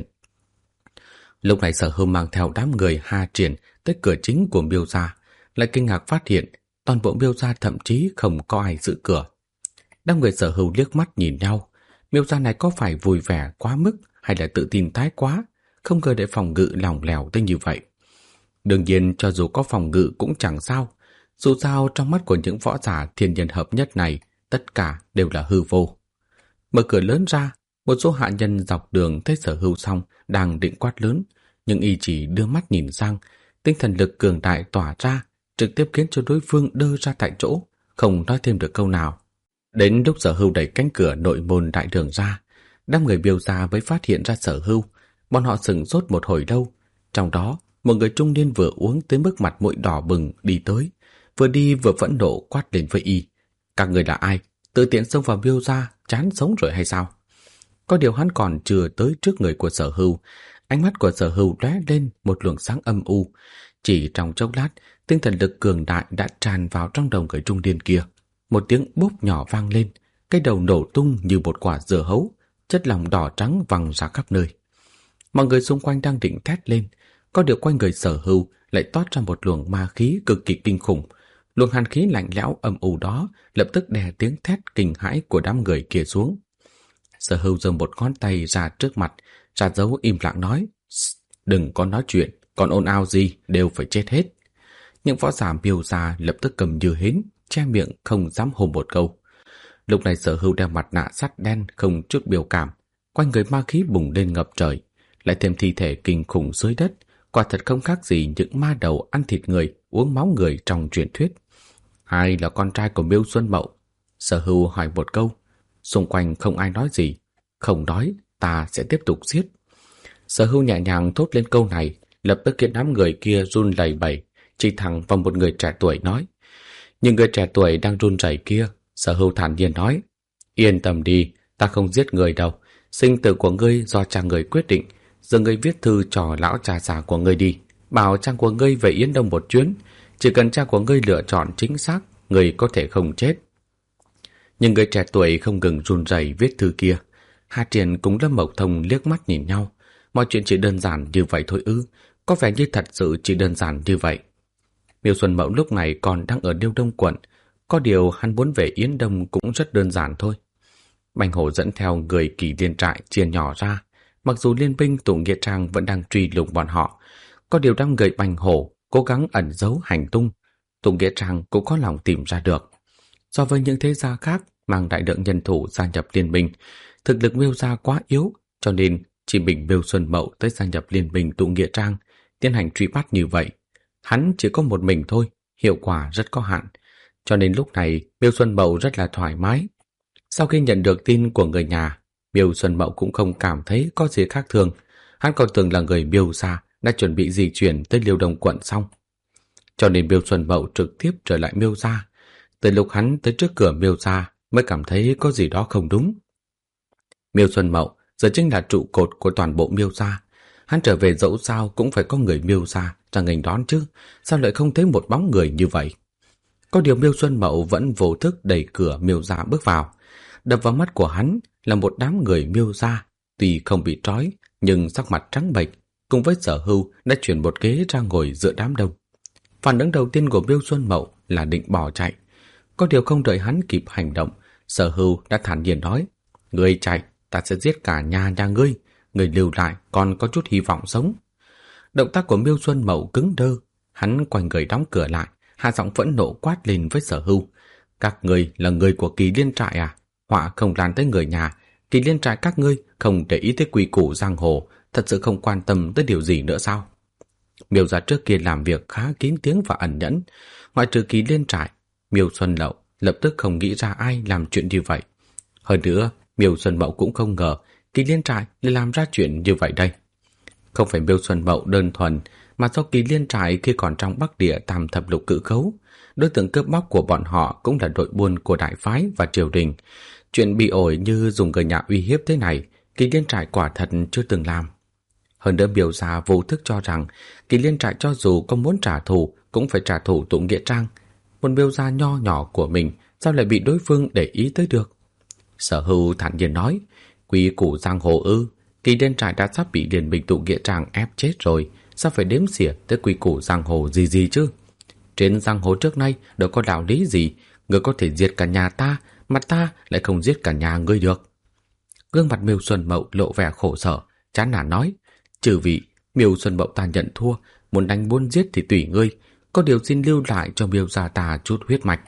Lúc này Sở Hưu mang theo đám người Hà Triển tới cửa chính của Miêu gia, lại kinh ngạc phát hiện toàn bộ Miêu gia thậm chí không có ai giữ cửa. Đám người Sở Hưu liếc mắt nhìn nhau, Miêu gia này có phải vui vẻ quá mức hay là tự tin thái quá, không ngờ để phòng ngự lỏng lẻo tới như vậy. Đương nhiên cho dù có phòng ngự cũng chẳng sao, dù sao trong mắt của những võ giả thiên nhân hợp nhất này, tất cả đều là hư vô. Mở cửa lớn ra, một số hạ nhân dọc đường thấy Sở Hưu xong đang định quát lớn, nhưng y chỉ đưa mắt nhìn sang, tinh thần lực cường đại tỏa ra, trực tiếp khiến cho đối phương đơ ra tại chỗ, không nói thêm được câu nào. Đến lúc Sở Hưu đẩy cánh cửa nội môn đại đường ra, đám người Miêu gia mới phát hiện ra Sở Hưu. Bọn họ sửng sốt một hồi lâu. Trong đó, một người trung niên vừa uống tới mức mặt mũi đỏ bừng đi tới, vừa đi vừa phẫn nộ quát lên với y: các người là ai? Tự tiện xông vào Miêu gia, chán sống rồi hay sao? Có điều hắn còn chưa tới trước người của Sở Hưu, ánh mắt của Sở Hưu lóe lên một luồng sáng âm u. Chỉ trong chốc lát, tinh thần lực cường đại đã tràn vào trong đầu người trung niên kia. Một tiếng bốp nhỏ vang lên, cái đầu nổ tung như một quả dưa hấu, chất lỏng đỏ trắng văng ra khắp nơi. Mọi người xung quanh đang định thét lên, có điều quanh người Sở Hưu lại toát ra một luồng ma khí cực kỳ kinh khủng. Luồng hàn khí lạnh lẽo âm u đó lập tức đè tiếng thét kinh hãi của đám người kia xuống. Sở Hưu giơ một ngón tay ra trước mặt, ra dấu im lặng nói: đừng có nói chuyện, còn ồn ào gì đều phải chết hết. Những võ giả Miêu gia lập tức cầm như hến, che miệng không dám hô một câu. Lúc này Sở Hưu đeo mặt nạ sắt đen không chút biểu cảm, quanh người ma khí bùng lên ngập trời, lại thêm thi thể kinh khủng dưới đất, quả thật không khác gì những ma đầu ăn thịt người, uống máu người trong truyền thuyết. Ai là con trai của Miêu Xuân Mậu? Sở Hưu hỏi một câu. Xung quanh không ai nói gì. Không nói, ta sẽ tiếp tục giết. Sở Hưu nhẹ nhàng thốt lên câu này, lập tức khiến đám người kia run lẩy bẩy, chỉ thẳng vào một người trẻ tuổi nói. Nhưng người trẻ tuổi đang run rẩy kia, Sở Hưu thản nhiên nói: yên tâm đi, ta không giết người đâu. Sinh tử của ngươi do cha người quyết định. Giờ ngươi viết thư cho lão cha già của ngươi đi, bảo cha của ngươi về Yến Đông một chuyến. Chỉ cần cha của ngươi lựa chọn chính xác, ngươi có thể không chết. Nhưng người trẻ tuổi không ngừng run rẩy viết thư kia. Hà Triển cùng Lâm Mộc Thông liếc mắt nhìn nhau. Mọi chuyện chỉ đơn giản như vậy thôi ư? Có vẻ như thật sự chỉ đơn giản như vậy. Miêu Xuân Mậu lúc này còn đang ở Liêu Đông quận, có điều hắn muốn về Yến Đông cũng rất đơn giản thôi. Bành Hổ dẫn theo người Kỳ Liên trại chia nhỏ ra, mặc dù liên binh Tùng Nghĩa Trang vẫn đang truy lùng bọn họ, có điều đám người Bành Hổ cố gắng ẩn giấu hành tung, Tụng Nghĩa Trang cũng có lòng tìm ra được. So với những thế gia khác mang đại lượng nhân thủ gia nhập liên minh, thực lực Miêu gia quá yếu, cho nên chỉ mình Miêu Xuân Mậu tới gia nhập liên minh Tụng Nghĩa Trang, tiến hành truy bắt như vậy. Hắn chỉ có một mình thôi, hiệu quả rất có hạn. Cho nên lúc này Miêu Xuân Mậu rất là thoải mái. Sau khi nhận được tin của người nhà, Miêu Xuân Mậu cũng không cảm thấy có gì khác thường. Hắn còn tưởng là người Miêu gia đã chuẩn bị di chuyển tới Liêu Đông quận xong. Cho nên Miêu Xuân Mậu trực tiếp trở lại Miêu gia. Từ lúc hắn tới trước cửa Miêu gia mới cảm thấy có gì đó không đúng. Miêu Xuân Mậu giờ chính là trụ cột của toàn bộ Miêu gia. Hắn trở về dẫu sao cũng phải có người Miêu gia ra nghênh đón chứ, sao lại không thấy một bóng người như vậy? Có điều Miêu Xuân Mậu vẫn vô thức đẩy cửa Miêu gia bước vào. Đập vào mắt của hắn là một đám người Miêu gia, tuy không bị trói nhưng sắc mặt trắng bệch, cùng với Sở Hưu đã chuyển một ghế ra ngồi giữa đám đông. Phản ứng đầu tiên của Miêu Xuân Mậu là định bỏ chạy. Có điều không đợi hắn kịp hành động, Sở Hưu đã thản nhiên nói: "Ngươi chạy, ta sẽ giết cả nhà ngươi, người lưu lại còn có chút hy vọng sống." Động tác của Miêu Xuân Mậu cứng đơ, hắn quay người đóng cửa lại, hạ giọng phẫn nộ quát lên với Sở Hưu: "Các ngươi là người của Kỳ Liên trại à? Họa không lan tới người nhà, Kỳ Liên trại các ngươi không để ý tới quy củ giang hồ, thật sự không quan tâm tới điều gì nữa sao?" Miêu gia trước kia làm việc khá kín tiếng và ẩn nhẫn, ngoại trừ Kỳ Liên trại, Miêu Xuân Mậu lập tức không nghĩ ra ai làm chuyện như vậy. Hơn nữa, Miêu Xuân Mậu cũng không ngờ Kỳ Liên trại lại làm ra chuyện như vậy đây. Không phải Miêu Xuân Mậu đơn thuần, mà do Kỳ Liên trại khi còn trong Bắc Địa Tam Thập Lục Cự Khấu, đối tượng cướp bóc của bọn họ cũng là đội buôn của đại phái và triều đình. Chuyện bị ổi như dùng người nhà uy hiếp thế này, Kỳ Liên trại quả thật chưa từng làm. Hơn nữa Miêu gia vô thức cho rằng Kỳ Liên trại cho dù có muốn trả thù cũng phải trả thù Tụng Nghĩa Trang. Một Miêu gia nho nhỏ của mình sao lại bị đối phương để ý tới được? Sở Hưu thản nhiên nói: "Quy củ giang hồ ư? Kỳ Liên trại đã sắp bị Liên minh Tụng Nghĩa Trang ép chết rồi, sao phải đếm xỉa tới quy củ giang hồ gì chứ? Trên giang hồ trước nay đâu có đạo lý gì, ngươi có thể giết cả nhà ta, mà ta lại không giết cả nhà ngươi được." Gương mặt Miêu Xuân Mậu lộ vẻ khổ sở, chán nản nói: "Chư vị, Miêu Xuân Mậu ta nhận thua, muốn đánh muốn giết thì tùy ngươi, có điều xin lưu lại cho Miêu gia ta chút huyết mạch.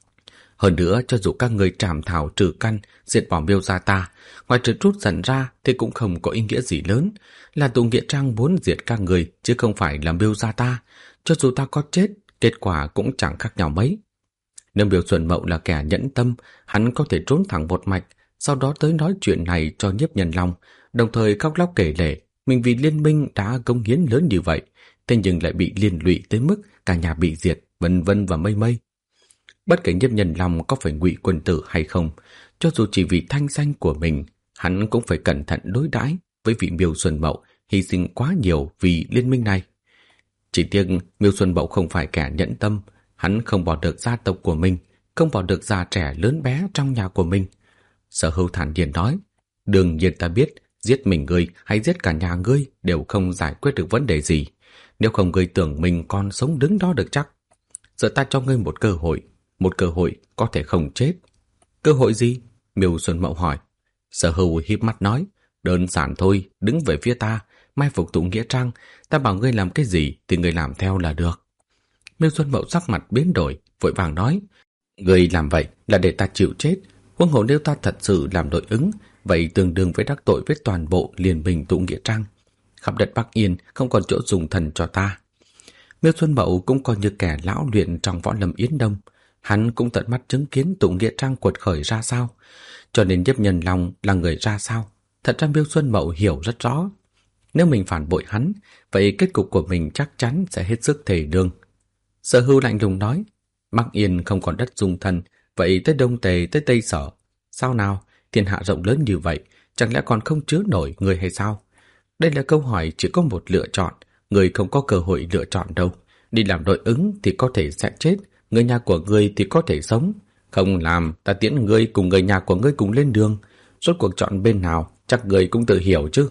Hơn nữa, cho dù các ngươi trảm thảo trừ căn, diệt bỏ Miêu gia ta, ngoài trừ trút giận ra thì cũng không có ý nghĩa gì lớn. Là Tụng Nghĩa Trang muốn diệt các ngươi chứ không phải là Miêu gia ta. Cho dù ta có chết, kết quả cũng chẳng khác nhau mấy. Nếu Miêu Xuân Mậu là kẻ nhẫn tâm, hắn có thể trốn thẳng một mạch, sau đó tới nói chuyện này cho Nhiếp Nhân Long, đồng thời khóc lóc kể lể mình vì liên minh đã cống hiến lớn như vậy, thế nhưng lại bị liên lụy tới mức cả nhà bị diệt, vân vân và mây mây. Bất kể Nhiếp Nhân Long có phải ngụy quân tử hay không, cho dù chỉ vì thanh danh của mình, hắn cũng phải cẩn thận đối đãi với vị Miêu Xuân Mậu hy sinh quá nhiều vì liên minh này. Chỉ tiếc Miêu Xuân Mậu không phải kẻ nhẫn tâm, hắn không bỏ được gia tộc của mình, không bỏ được già trẻ lớn bé trong nhà của mình. Sở Hưu thản nhiên nói: "Đương nhiên ta biết, giết mình ngươi hay giết cả nhà ngươi đều không giải quyết được vấn đề gì. Nếu không ngươi tưởng mình còn sống đứng đó được chắc. Giờ ta cho ngươi một cơ hội có thể không chết." "Cơ hội gì?" Miêu Xuân Mậu hỏi. Sở Hưu híp mắt nói: "Đơn giản thôi, đứng về phía ta, mai phục Tụng Nghĩa Trang, ta bảo ngươi làm cái gì thì ngươi làm theo là được." Miêu Xuân Mậu sắc mặt biến đổi, vội vàng nói: "Ngươi làm vậy là để ta chịu chết, huống hồ nếu ta thật sự làm nội ứng, vậy tương đương với đắc tội với toàn bộ liên minh Tụng Nghĩa Trang. Khắp đất Bắc Yên không còn chỗ dùng thần cho ta." Miêu Xuân Mậu cũng coi như kẻ lão luyện trong võ lâm Yến Đông, hắn cũng tận mắt chứng kiến Tụng Nghĩa Trang quật khởi ra sao, cho nên Nhiếp Nhân Long là người ra sao, thật ra Miêu Xuân Mậu hiểu rất rõ. Nếu mình phản bội hắn, vậy kết cục của mình chắc chắn sẽ hết sức thê lương. Sở Hưu lạnh lùng nói: "Bắc Yên không còn đất dung thân, vậy tới Đông Tề tới Tây Sở, sao nào? Thiên hạ rộng lớn như vậy, chẳng lẽ còn không chứa nổi người hay sao? Đây là câu hỏi chỉ có một lựa chọn, người không có cơ hội lựa chọn đâu. Đi làm nội ứng thì có thể sẽ chết, người nhà của ngươi thì có thể sống. Không làm, ta tiễn ngươi cùng người nhà của ngươi cùng lên đường. Rốt cuộc chọn bên nào, chắc ngươi cũng tự hiểu chứ."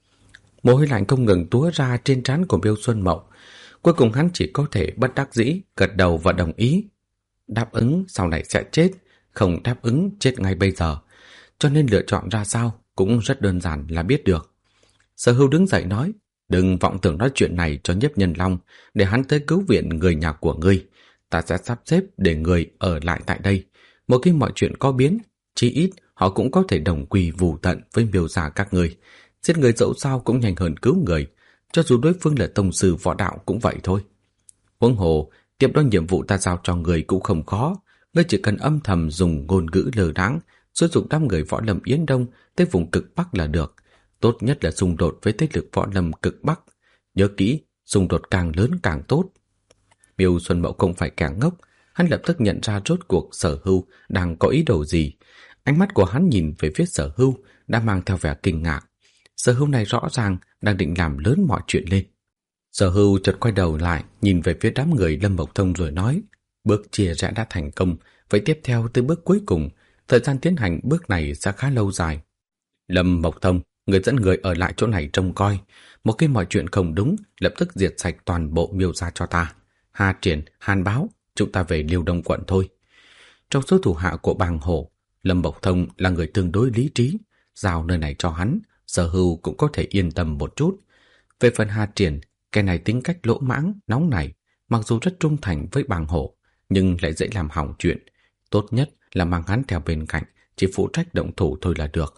Mồ hôi lạnh không ngừng túa ra trên trán của Miêu Xuân Mậu. Cuối cùng hắn chỉ có thể bất đắc dĩ gật đầu và đồng ý. Đáp ứng sau này sẽ chết, không đáp ứng chết ngay bây giờ. Cho nên lựa chọn ra sao cũng rất đơn giản là biết được. Sở Hưu đứng dậy nói: Đừng vọng tưởng nói chuyện này cho Nhiếp Nhân Long để hắn tới cứu viện người nhà của ngươi. Ta sẽ sắp xếp để người ở lại tại đây. Một khi mọi chuyện có biến, chí ít họ cũng có thể đồng quy vu tận với Miêu gia các ngươi. Giết người dẫu sao cũng nhanh hơn cứu người, cho dù đối phương là tông sư võ đạo cũng vậy thôi. Huống hồ, tiếp đó nhiệm vụ ta giao cho người cũng không khó. Ngươi chỉ cần âm thầm dùng ngôn ngữ lờ đãng, sử dụng đám người võ lâm Yến Đông tới vùng cực Bắc là được. Tốt nhất là xung đột với thế lực võ lâm cực Bắc. Nhớ kỹ, xung đột càng lớn càng tốt. Miêu Xuân Mậu không phải kẻ ngốc, hắn lập tức nhận ra rốt cuộc Sở Hưu đang có ý đồ gì. Ánh mắt của hắn nhìn về phía Sở Hưu đã mang theo vẻ kinh ngạc. Sở Hưu này rõ ràng đang định làm lớn mọi chuyện lên. Sở Hưu chợt quay đầu lại, nhìn về phía đám người Lâm Mộc Thông rồi nói: bước chia rẽ đã thành công, vậy tiếp theo tới bước cuối cùng, thời gian tiến hành bước này sẽ khá lâu dài. Lâm Mộc Thông, người dẫn người ở lại chỗ này trông coi, một khi mọi chuyện không đúng, lập tức diệt sạch toàn bộ Miêu gia cho ta. Hà Triển, Hàn Báo, chúng ta về Liêu Đông quận thôi. Trong số thủ hạ của Bàng Hổ, Lâm Mộc Thông là người tương đối lý trí, giao nơi này cho hắn, Sở Hưu cũng có thể yên tâm một chút. Về phần Hà Triển, cái này tính cách lỗ mãng, nóng này, mặc dù rất trung thành với Bàng Hổ, nhưng lại dễ làm hỏng chuyện. Tốt nhất là mang hắn theo bên cạnh, chỉ phụ trách động thủ thôi là được.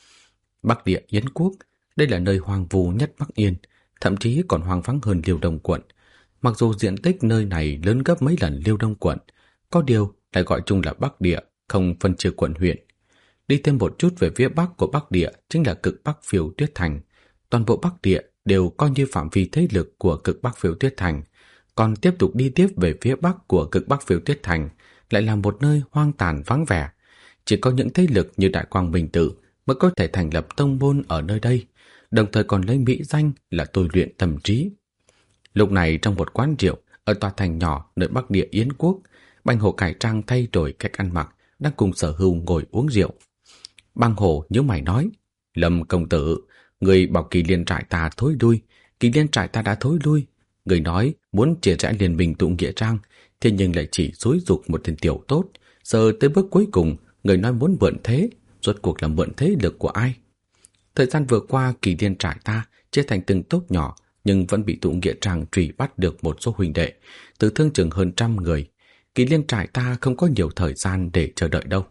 Bắc địa Yến Quốc, đây là nơi hoang vu nhất Bắc Yên, thậm chí còn hoang vắng hơn Liêu Đông quận. Mặc dù diện tích nơi này lớn gấp mấy lần Liêu Đông quận, có điều lại gọi chung là Bắc địa, không phân chia quận huyện. Đi thêm một chút về phía bắc của Bắc địa chính là cực Bắc Phiêu Tuyết Thành. Toàn bộ Bắc địa đều coi như phạm vi thế lực của cực Bắc Phiêu Tuyết Thành, còn tiếp tục đi tiếp về phía bắc của cực Bắc Phiêu Tuyết Thành lại là một nơi hoang tàn vắng vẻ. Chỉ có những thế lực như Đại Quang Minh Tự mới có thể thành lập tông môn ở nơi đây, đồng thời còn lấy mỹ danh là tôi luyện tâm trí. Lúc này trong một quán rượu ở tòa thành nhỏ nơi Bắc địa Yến Quốc, Bàng Hổ cải trang thay đổi cách ăn mặc, đang cùng Sở Hưu ngồi uống rượu. Bàng Hổ nhíu mày nói: Lâm công tử, người bảo Kỳ Liên trại ta thối lui, Kỳ Liên trại ta đã thối lui. Người nói muốn chia rẽ liên minh tụ nghĩa trang, thế nhưng lại chỉ xúi giục một tên tiểu tốt. Giờ tới bước cuối cùng, người nói muốn mượn thế, rốt cuộc là mượn thế lực của ai? Thời gian vừa qua, Kỳ Liên trại ta chia thành từng tốt nhỏ, nhưng vẫn bị tụ nghĩa trang truy bắt được một số huynh đệ, tử thương chừng hơn 100 người. Kỳ Liên trại ta không có nhiều thời gian để chờ đợi đâu.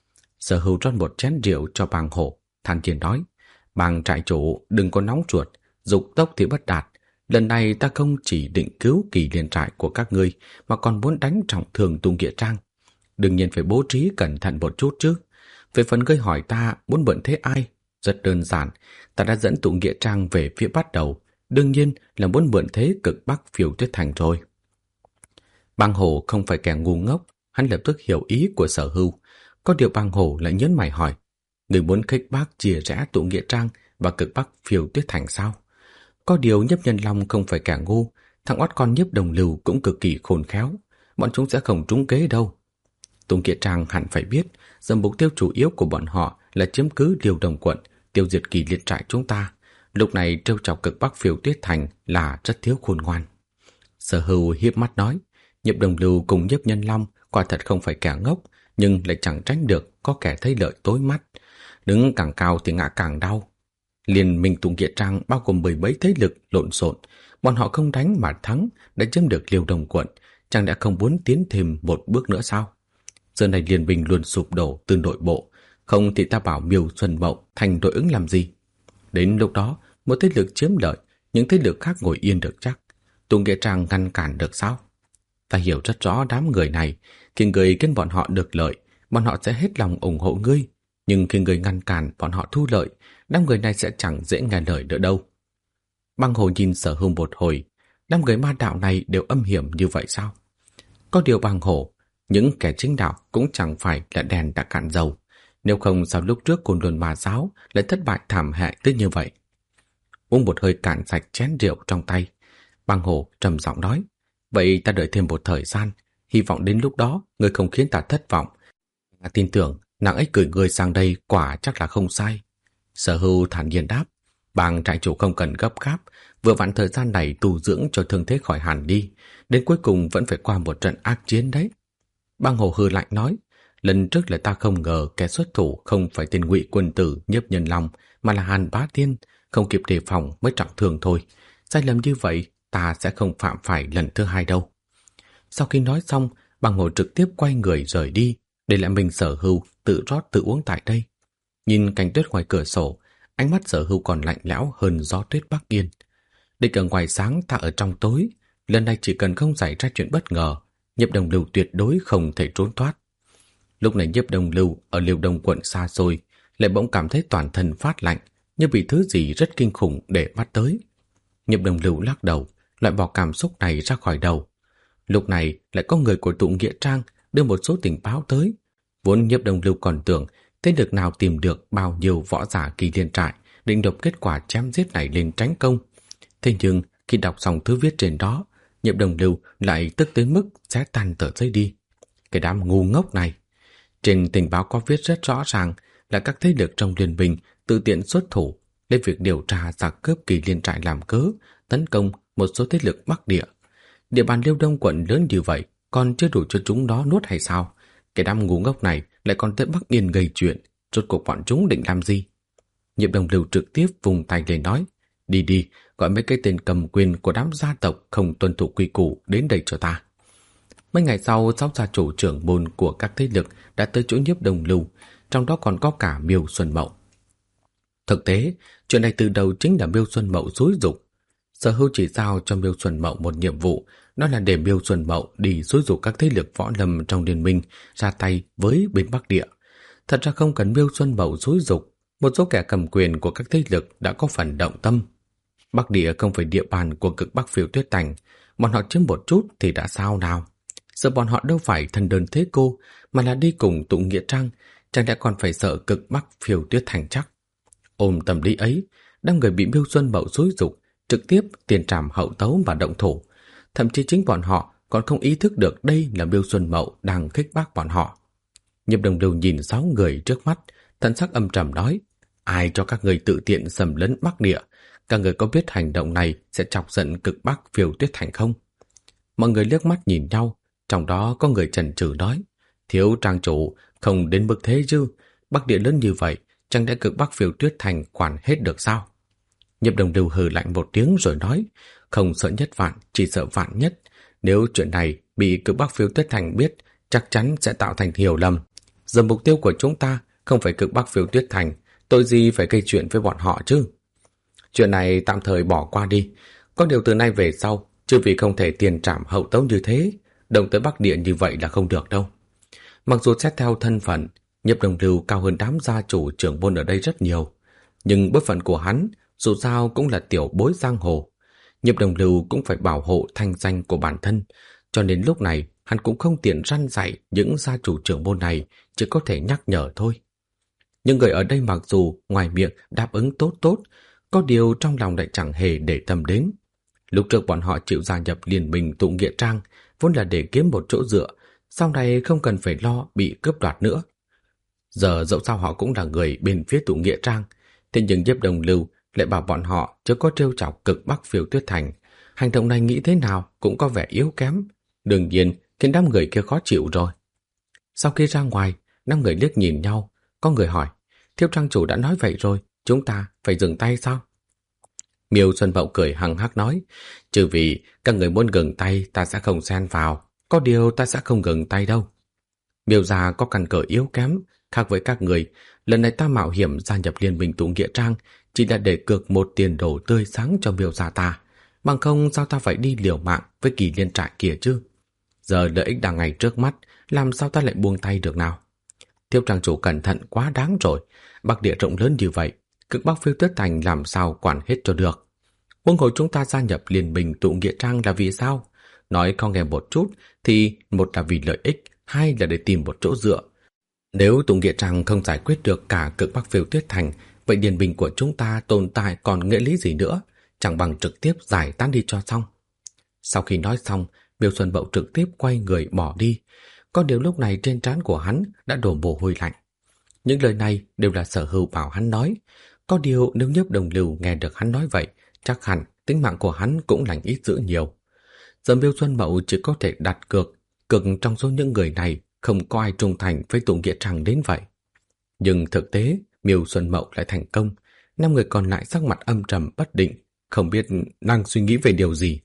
Sở Hưu rót một chén rượu cho Bàng Hổ, than thiên nói: Bàng trại chủ đừng có nóng ruột, dục tốc thì bất đạt. Lần này ta không chỉ định cứu Kỳ Liên trại của các ngươi, mà còn muốn đánh trọng thương tụ nghĩa trang. Đương nhiên phải bố trí cẩn thận một chút chứ. Về phần ngươi hỏi ta muốn mượn thế ai, rất đơn giản, ta đã dẫn tụ nghĩa trang về phía bắt đầu, đương nhiên là muốn mượn thế cực Bắc Phiêu Tuyết Thành rồi. Bàng Hổ không phải kẻ ngu ngốc, hắn lập tức hiểu ý của Sở Hưu. Có điều Bàng Hổ lại nhớn mày hỏi: người muốn khích bác chia rẽ tụ nghĩa trang và cực Bắc Phiêu Tuyết Thành sao? Có điều Nhiếp Nhân Long không phải kẻ ngu, thằng oát con Nhiếp Đồng Lưu cũng cực kỳ khôn khéo, bọn chúng sẽ không trúng kế đâu. Tụ nghĩa trang hẳn phải biết, giờ mục tiêu chủ yếu của bọn họ là chiếm cứ Liêu Đông quận, tiêu diệt Kỳ Liên trại chúng ta. Lúc này trêu chọc cực Bắc Phiêu Tuyết Thành là rất thiếu khôn ngoan. Sở Hưu hiếp mắt nói: Nhiếp Đồng Lưu cùng Nhiếp Nhân Long quả thật không phải kẻ ngốc, nhưng lại chẳng tránh được có kẻ thấy lợi tối mắt. Đứng càng cao thì ngã càng đau. Liên minh tụ nghĩa trang bao gồm 10 mấy thế lực lộn xộn, bọn họ không đánh mà thắng đã chiếm được Liêu Đông quận, chẳng đã không muốn tiến thêm một bước nữa sao? Giờ này liên minh luôn sụp đổ từ nội bộ, không thì ta bảo Miêu Xuân Mậu thành đội ứng làm gì? Đến lúc đó, một thế lực chiếm lợi, những thế lực khác ngồi yên được chắc. Tụ nghĩa trang ngăn cản được sao? Ta hiểu rất rõ đám người này, khi người khiến bọn họ được lợi, bọn họ sẽ hết lòng ủng hộ ngươi. Nhưng khi người ngăn cản bọn họ thu lợi, đám người này sẽ chẳng dễ nghe lời nữa đâu. Bàng Hổ nhìn Sở Hưu một hồi, đám người ma đạo này đều âm hiểm như vậy sao? Có điều Bàng Hổ, những kẻ chính đạo cũng chẳng phải là đèn đã cạn dầu. Nếu không sao lúc trước Côn Luân Ma giáo lại thất bại thảm hại tới như vậy. Uống một hơi cạn sạch chén rượu trong tay, Bàng Hổ trầm giọng nói: vậy ta đợi thêm một thời gian, hy vọng đến lúc đó ngươi không khiến ta thất vọng. Ta tin tưởng nàng ấy cử người sang đây quả chắc là không sai. Sở Hưu thản nhiên đáp: Bàng trại chủ không cần gấp gáp, vừa vặn thời gian này tu dưỡng cho thương thế khỏi hẳn đi, đến cuối cùng vẫn phải qua một trận ác chiến đấy. Bàng Hổ hừ lạnh nói: lần trước là ta không ngờ kẻ xuất thủ không phải tên Ngụy quân tử Nhiếp Nhân Long, mà là Hàn Bá Tiên, không kịp đề phòng mới trọng thương thôi. Sai lầm như vậy ta sẽ không phạm phải lần thứ hai đâu. Sau khi nói xong, Bàng Hổ trực tiếp quay người rời đi, để lại mình Sở Hưu tự rót tự uống tại đây. Nhìn cảnh tuyết ngoài cửa sổ, ánh mắt Sở Hưu còn lạnh lẽo hơn gió tuyết Bắc Yên. Địch ở ngoài sáng, ta ở trong tối. Lần này chỉ cần không xảy ra chuyện bất ngờ, Nhiếp Đồng Lưu tuyệt đối không thể trốn thoát. Lúc này Nhiếp Đồng Lưu ở Liêu Đông quận xa xôi, lại bỗng cảm thấy toàn thân phát lạnh, như bị thứ gì rất kinh khủng để bắt tới. Nhiếp Đồng Lưu lắc đầu, loại bỏ cảm xúc này ra khỏi đầu. Lúc này lại có người của tụ Nghĩa Trang đưa một số tình báo tới. Vốn Nhiếp Đồng Lưu còn tưởng thế lực nào tìm được bao nhiêu võ giả Kỳ Liên trại, định nộp kết quả chém giết này lên tránh công. Thế nhưng khi đọc xong thứ viết trên đó, Nhiếp Đồng Lưu lại tức tới mức xé tan tờ giấy đi. Cái đám ngu ngốc này! Trên tình báo có viết rất rõ ràng là các thế lực trong liên minh tự tiện xuất thủ, lấy việc điều tra giặc cướp Kỳ Liên trại làm cớ, tấn công một số thế lực Bắc Địa. Địa bàn Liêu Đông quận lớn như vậy, còn chưa đủ cho chúng đó nuốt hay sao? Cái đám ngu ngốc này lại còn tới Bắc Yên gây chuyện, rốt cuộc bọn chúng định làm gì? Nhiếp Đồng Lưu trực tiếp vùng tay lên nói, đi đi, gọi mấy cái tên cầm quyền của đám gia tộc không tuân thủ quy củ đến đây cho ta. Mấy ngày sau, 6 gia chủ trưởng môn của các thế lực đã tới chỗ Nhiếp Đồng Lưu, trong đó còn có cả Miêu Xuân Mậu. Thực tế, chuyện này từ đầu chính là Miêu Xuân Mậu xúi giục. Sở Hưu chỉ giao cho Miêu Xuân Mậu một nhiệm vụ, đó là để Miêu Xuân Mậu đi xúi giục các thế lực võ lâm trong liên minh ra tay với bên Bắc Địa. Thật ra không cần Miêu Xuân Mậu xúi giục, một số kẻ cầm quyền của các thế lực đã có phần động tâm. Bắc Địa không phải địa bàn của cực Bắc Phiêu Tuyết Thành, bọn họ chiếm một chút thì đã sao nào? Sợ bọn họ đâu phải thần đơn thế cô, mà là đi cùng tụ Nghĩa Trang, chẳng lẽ còn phải sợ cực Bắc Phiêu Tuyết Thành chắc? Ôm tâm lý ấy, đám người bị Miêu Xuân Mậu xúi giục trực tiếp tiền trảm hậu tấu và động thủ. Thậm chí chính bọn họ còn không ý thức được đây là Miêu Xuân Mậu đang khích bác bọn họ. Nhiếp Đồng Lưu nhìn 6 người trước mắt, thần sắc âm trầm nói, ai cho các người tự tiện xâm lấn Bắc Địa? Các người có biết hành động này sẽ chọc giận cực Bắc Phiêu Tuyết Thành không? Mọi người liếc mắt nhìn nhau, trong đó có người chần chừ nói, thiếu trang chủ, không đến mức thế chứ, Bắc Địa lớn như vậy, chẳng lẽ cực Bắc Phiêu Tuyết Thành quản hết được sao? Nhiếp Đồng Lưu hừ lạnh một tiếng rồi nói, không sợ nhất vạn, chỉ sợ vạn nhất. Nếu chuyện này bị cực Bắc Phiêu Tuyết Thành biết, chắc chắn sẽ tạo thành hiểu lầm. Giờ mục tiêu của chúng ta không phải cực Bắc Phiêu Tuyết Thành, tội gì phải gây chuyện với bọn họ chứ? Chuyện này tạm thời bỏ qua đi. Có điều từ nay về sau, chứ vì không thể tiền trảm hậu tấu như thế, động tới Bắc Địa như vậy là không được đâu. Mặc dù xét theo thân phận, Nhiếp Đồng Lưu cao hơn đám gia chủ trưởng môn ở đây rất nhiều, nhưng bối phận của hắn dù sao cũng là tiểu bối giang hồ. Nhiếp Đồng Lưu cũng phải bảo hộ thanh danh của bản thân, cho nên lúc này hắn cũng không tiện răn dạy những gia chủ trưởng môn này, chỉ có thể nhắc nhở thôi. Nhưng người ở đây mặc dù ngoài miệng đáp ứng tốt tốt, có điều trong lòng lại chẳng hề để tâm đến. Lúc trước bọn họ chịu gia nhập liên minh tụ Nghĩa Trang vốn là để kiếm một chỗ dựa, sau này không cần phải lo bị cướp đoạt nữa. Giờ dẫu sao họ cũng là người bên phía tụ Nghĩa Trang, thế nhưng Nhiếp Đồng Lưu lại bảo bọn họ chưa có trêu chọc cực Bắc Phiêu Tuyết Thành. Hành động này nghĩ thế nào cũng có vẻ yếu kém, đương nhiên khiến đám người kia khó chịu rồi. Sau khi ra ngoài, 5 người liếc nhìn nhau, có người hỏi, Thiếu trang chủ đã nói vậy rồi, chúng ta phải dừng tay sao? Miêu Xuân Mậu cười hằng hắc nói, trừ vì các người muốn ngừng tay ta sẽ không xen vào, có điều ta sẽ không ngừng tay đâu. Miêu gia có căn cờ yếu kém, khác với các người, lần này ta mạo hiểm gia nhập liên minh tụ Nghĩa Trang chỉ là để cược một tiền đồ tươi sáng cho Miêu gia ta, bằng không sao ta phải đi liều mạng với Kỳ Liên trại kia chứ? Giờ lợi ích đang ngay trước mắt, làm sao ta lại buông tay được nào? Thiếu trang chủ cẩn thận quá đáng rồi, Bắc Địa rộng lớn như vậy, cực Bắc Phiêu Tuyết Thành làm sao quản hết cho được? Huống hồ chúng ta gia nhập liên minh tụ Nghĩa Trang là vì sao? Nói không nghe một chút thì một là vì lợi ích, hai là để tìm một chỗ dựa. Nếu tụ Nghĩa Trang không giải quyết được cả cực Bắc Phiêu Tuyết Thành, vậy liên minh của chúng ta tồn tại còn nghĩa lý gì nữa? Chẳng bằng trực tiếp giải tán đi cho xong. Sau khi nói xong, Miêu Xuân Mậu trực tiếp quay người bỏ đi. Có điều lúc này trên trán của hắn đã đổ mồ hôi lạnh. Những lời này đều là Sở Hưu bảo hắn nói. Có điều nếu Nhiếp Đồng Lưu nghe được hắn nói vậy, chắc hẳn tính mạng của hắn cũng lành ít dữ nhiều. Giờ Miêu Xuân Mậu chỉ có thể đặt cược trong số những người này không có ai trung thành với tụ Nghĩa Trang đến vậy. Nhưng thực tế, Miêu Xuân Mậu lại thành công. 5 người còn lại sắc mặt âm trầm bất định, không biết đang suy nghĩ về điều gì.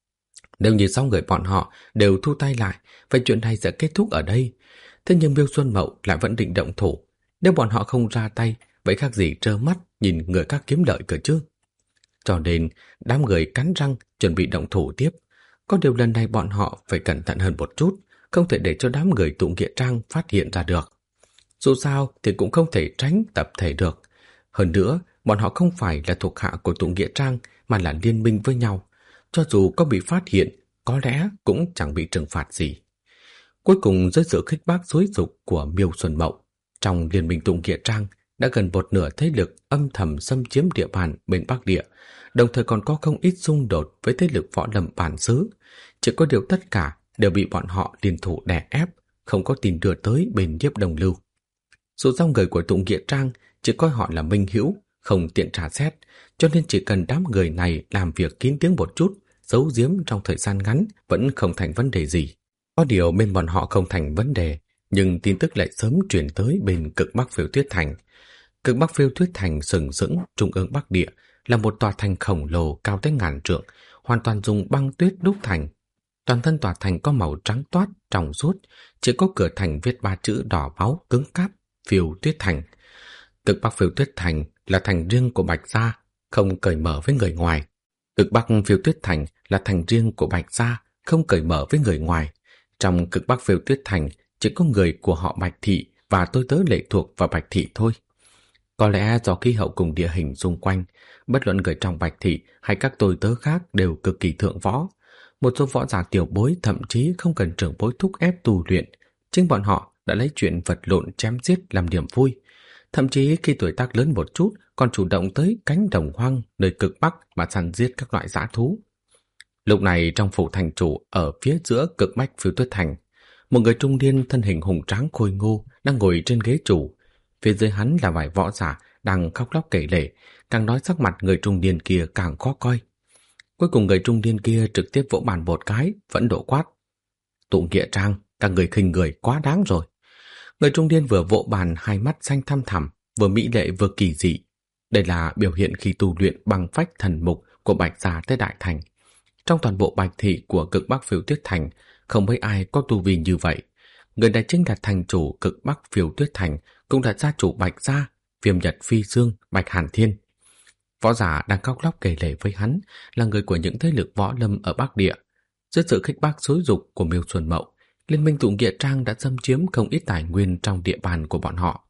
Nếu như 6 người bọn họ đều thu tay lại, vậy chuyện này sẽ kết thúc ở đây. Thế nhưng Miêu Xuân Mậu lại vẫn định động thủ. Nếu bọn họ không ra tay, vậy khác gì trơ mắt nhìn người khác kiếm lợi cơ chứ. Cho nên, đám người cắn răng chuẩn bị động thủ tiếp. Có điều lần này bọn họ phải cẩn thận hơn một chút, không thể để cho đám người tụ nghĩa trang phát hiện ra được. Dù sao thì cũng không thể tránh tập thể được. Hơn nữa, bọn họ không phải là thuộc hạ của tụ nghĩa trang mà là liên minh với nhau. Cho dù có bị phát hiện, có lẽ cũng chẳng bị trừng phạt gì. Cuối cùng dưới sự khích bác xúi giục của Miêu Xuân Mậu, trong liên minh tụ nghĩa trang đã gần một nửa thế lực âm thầm xâm chiếm địa bàn bên Bắc Địa, đồng thời còn có không ít xung đột với thế lực võ lâm bản xứ. Chỉ có điều tất cả đều bị bọn họ liên thủ đè ép, không có tin đưa tới bên Nhiếp Đồng Lưu. Dù sao người của tụ nghĩa trang chỉ coi họ là minh hữu, không tiện trả xét, cho nên chỉ cần đám người này làm việc kín tiếng một chút, giấu giếm trong thời gian ngắn vẫn không thành vấn đề gì. Có điều bên bọn họ không thành vấn đề, nhưng tin tức lại sớm truyền tới bên cực Bắc Phiêu Tuyết Thành. Cực Bắc Phiêu Tuyết Thành sừng sững trung ương Bắc Địa, là một tòa thành khổng lồ cao tới ngàn trượng, hoàn toàn dùng băng tuyết đúc thành. Toàn thân tòa thành có màu trắng toát, trong suốt, chỉ có cửa thành viết 3 chữ đỏ máu cứng cáp: Phiêu Tuyết Thành. Cực Bắc Phiêu Tuyết Thành là thành riêng của Bạch Gia, không cởi mở với người ngoài. Cực Bắc Phiêu Tuyết Thành là thành riêng của Bạch Gia, không cởi mở với người ngoài. Trong Cực Bắc Phiêu Tuyết Thành chỉ có người của họ Bạch Thị và tôi tớ lệ thuộc vào Bạch Thị thôi. Có lẽ do khí hậu cùng địa hình xung quanh, bất luận người trong Bạch Thị hay các tôi tớ khác đều cực kỳ thượng võ. Một số võ giả tiểu bối thậm chí không cần trưởng bối thúc ép tu luyện, chính bọn họ đã lấy chuyện vật lộn chém giết làm niềm vui. Thậm chí khi tuổi tác lớn một chút còn chủ động tới cánh đồng hoang nơi cực Bắc mà săn giết các loại dã thú. Lúc này trong phủ thành chủ ở phía giữa Cực Bắc Phiêu Tuyết Thành, một người trung niên thân hình hùng tráng khôi ngô đang ngồi trên ghế chủ. Phía dưới hắn là vài võ giả đang khóc lóc kể lể, càng nói sắc mặt người trung niên kia càng khó coi. Cuối cùng người trung niên kia trực tiếp vỗ bàn một cái, phẫn nộ quát: Tụ nghĩa trang, các người khinh người quá đáng rồi. Người trung niên vừa vỗ bàn, hai mắt xanh thăm thẳm, vừa mỹ lệ vừa kỳ dị. Đây là biểu hiện khi tu luyện bằng phách thần mục của Bạch Gia tới Đại Thành. Trong toàn bộ Bạch Thị của Cực Bắc Phiêu Tuyết Thành, không mấy ai có tu vi như vậy. Người này chính là thành chủ Cực Bắc Phiêu Tuyết Thành, cũng là gia chủ Bạch Gia, Viêm Nhật Phi Dương, Bạch Hàn Thiên. Võ giả đang khóc lóc kể lể với hắn là người của những thế lực võ lâm ở Bắc Địa. Dưới sự khích bác xúi giục của Miêu Xuân Mậu, Liên minh tụ nghĩa trang đã xâm chiếm không ít tài nguyên trong địa bàn của bọn họ.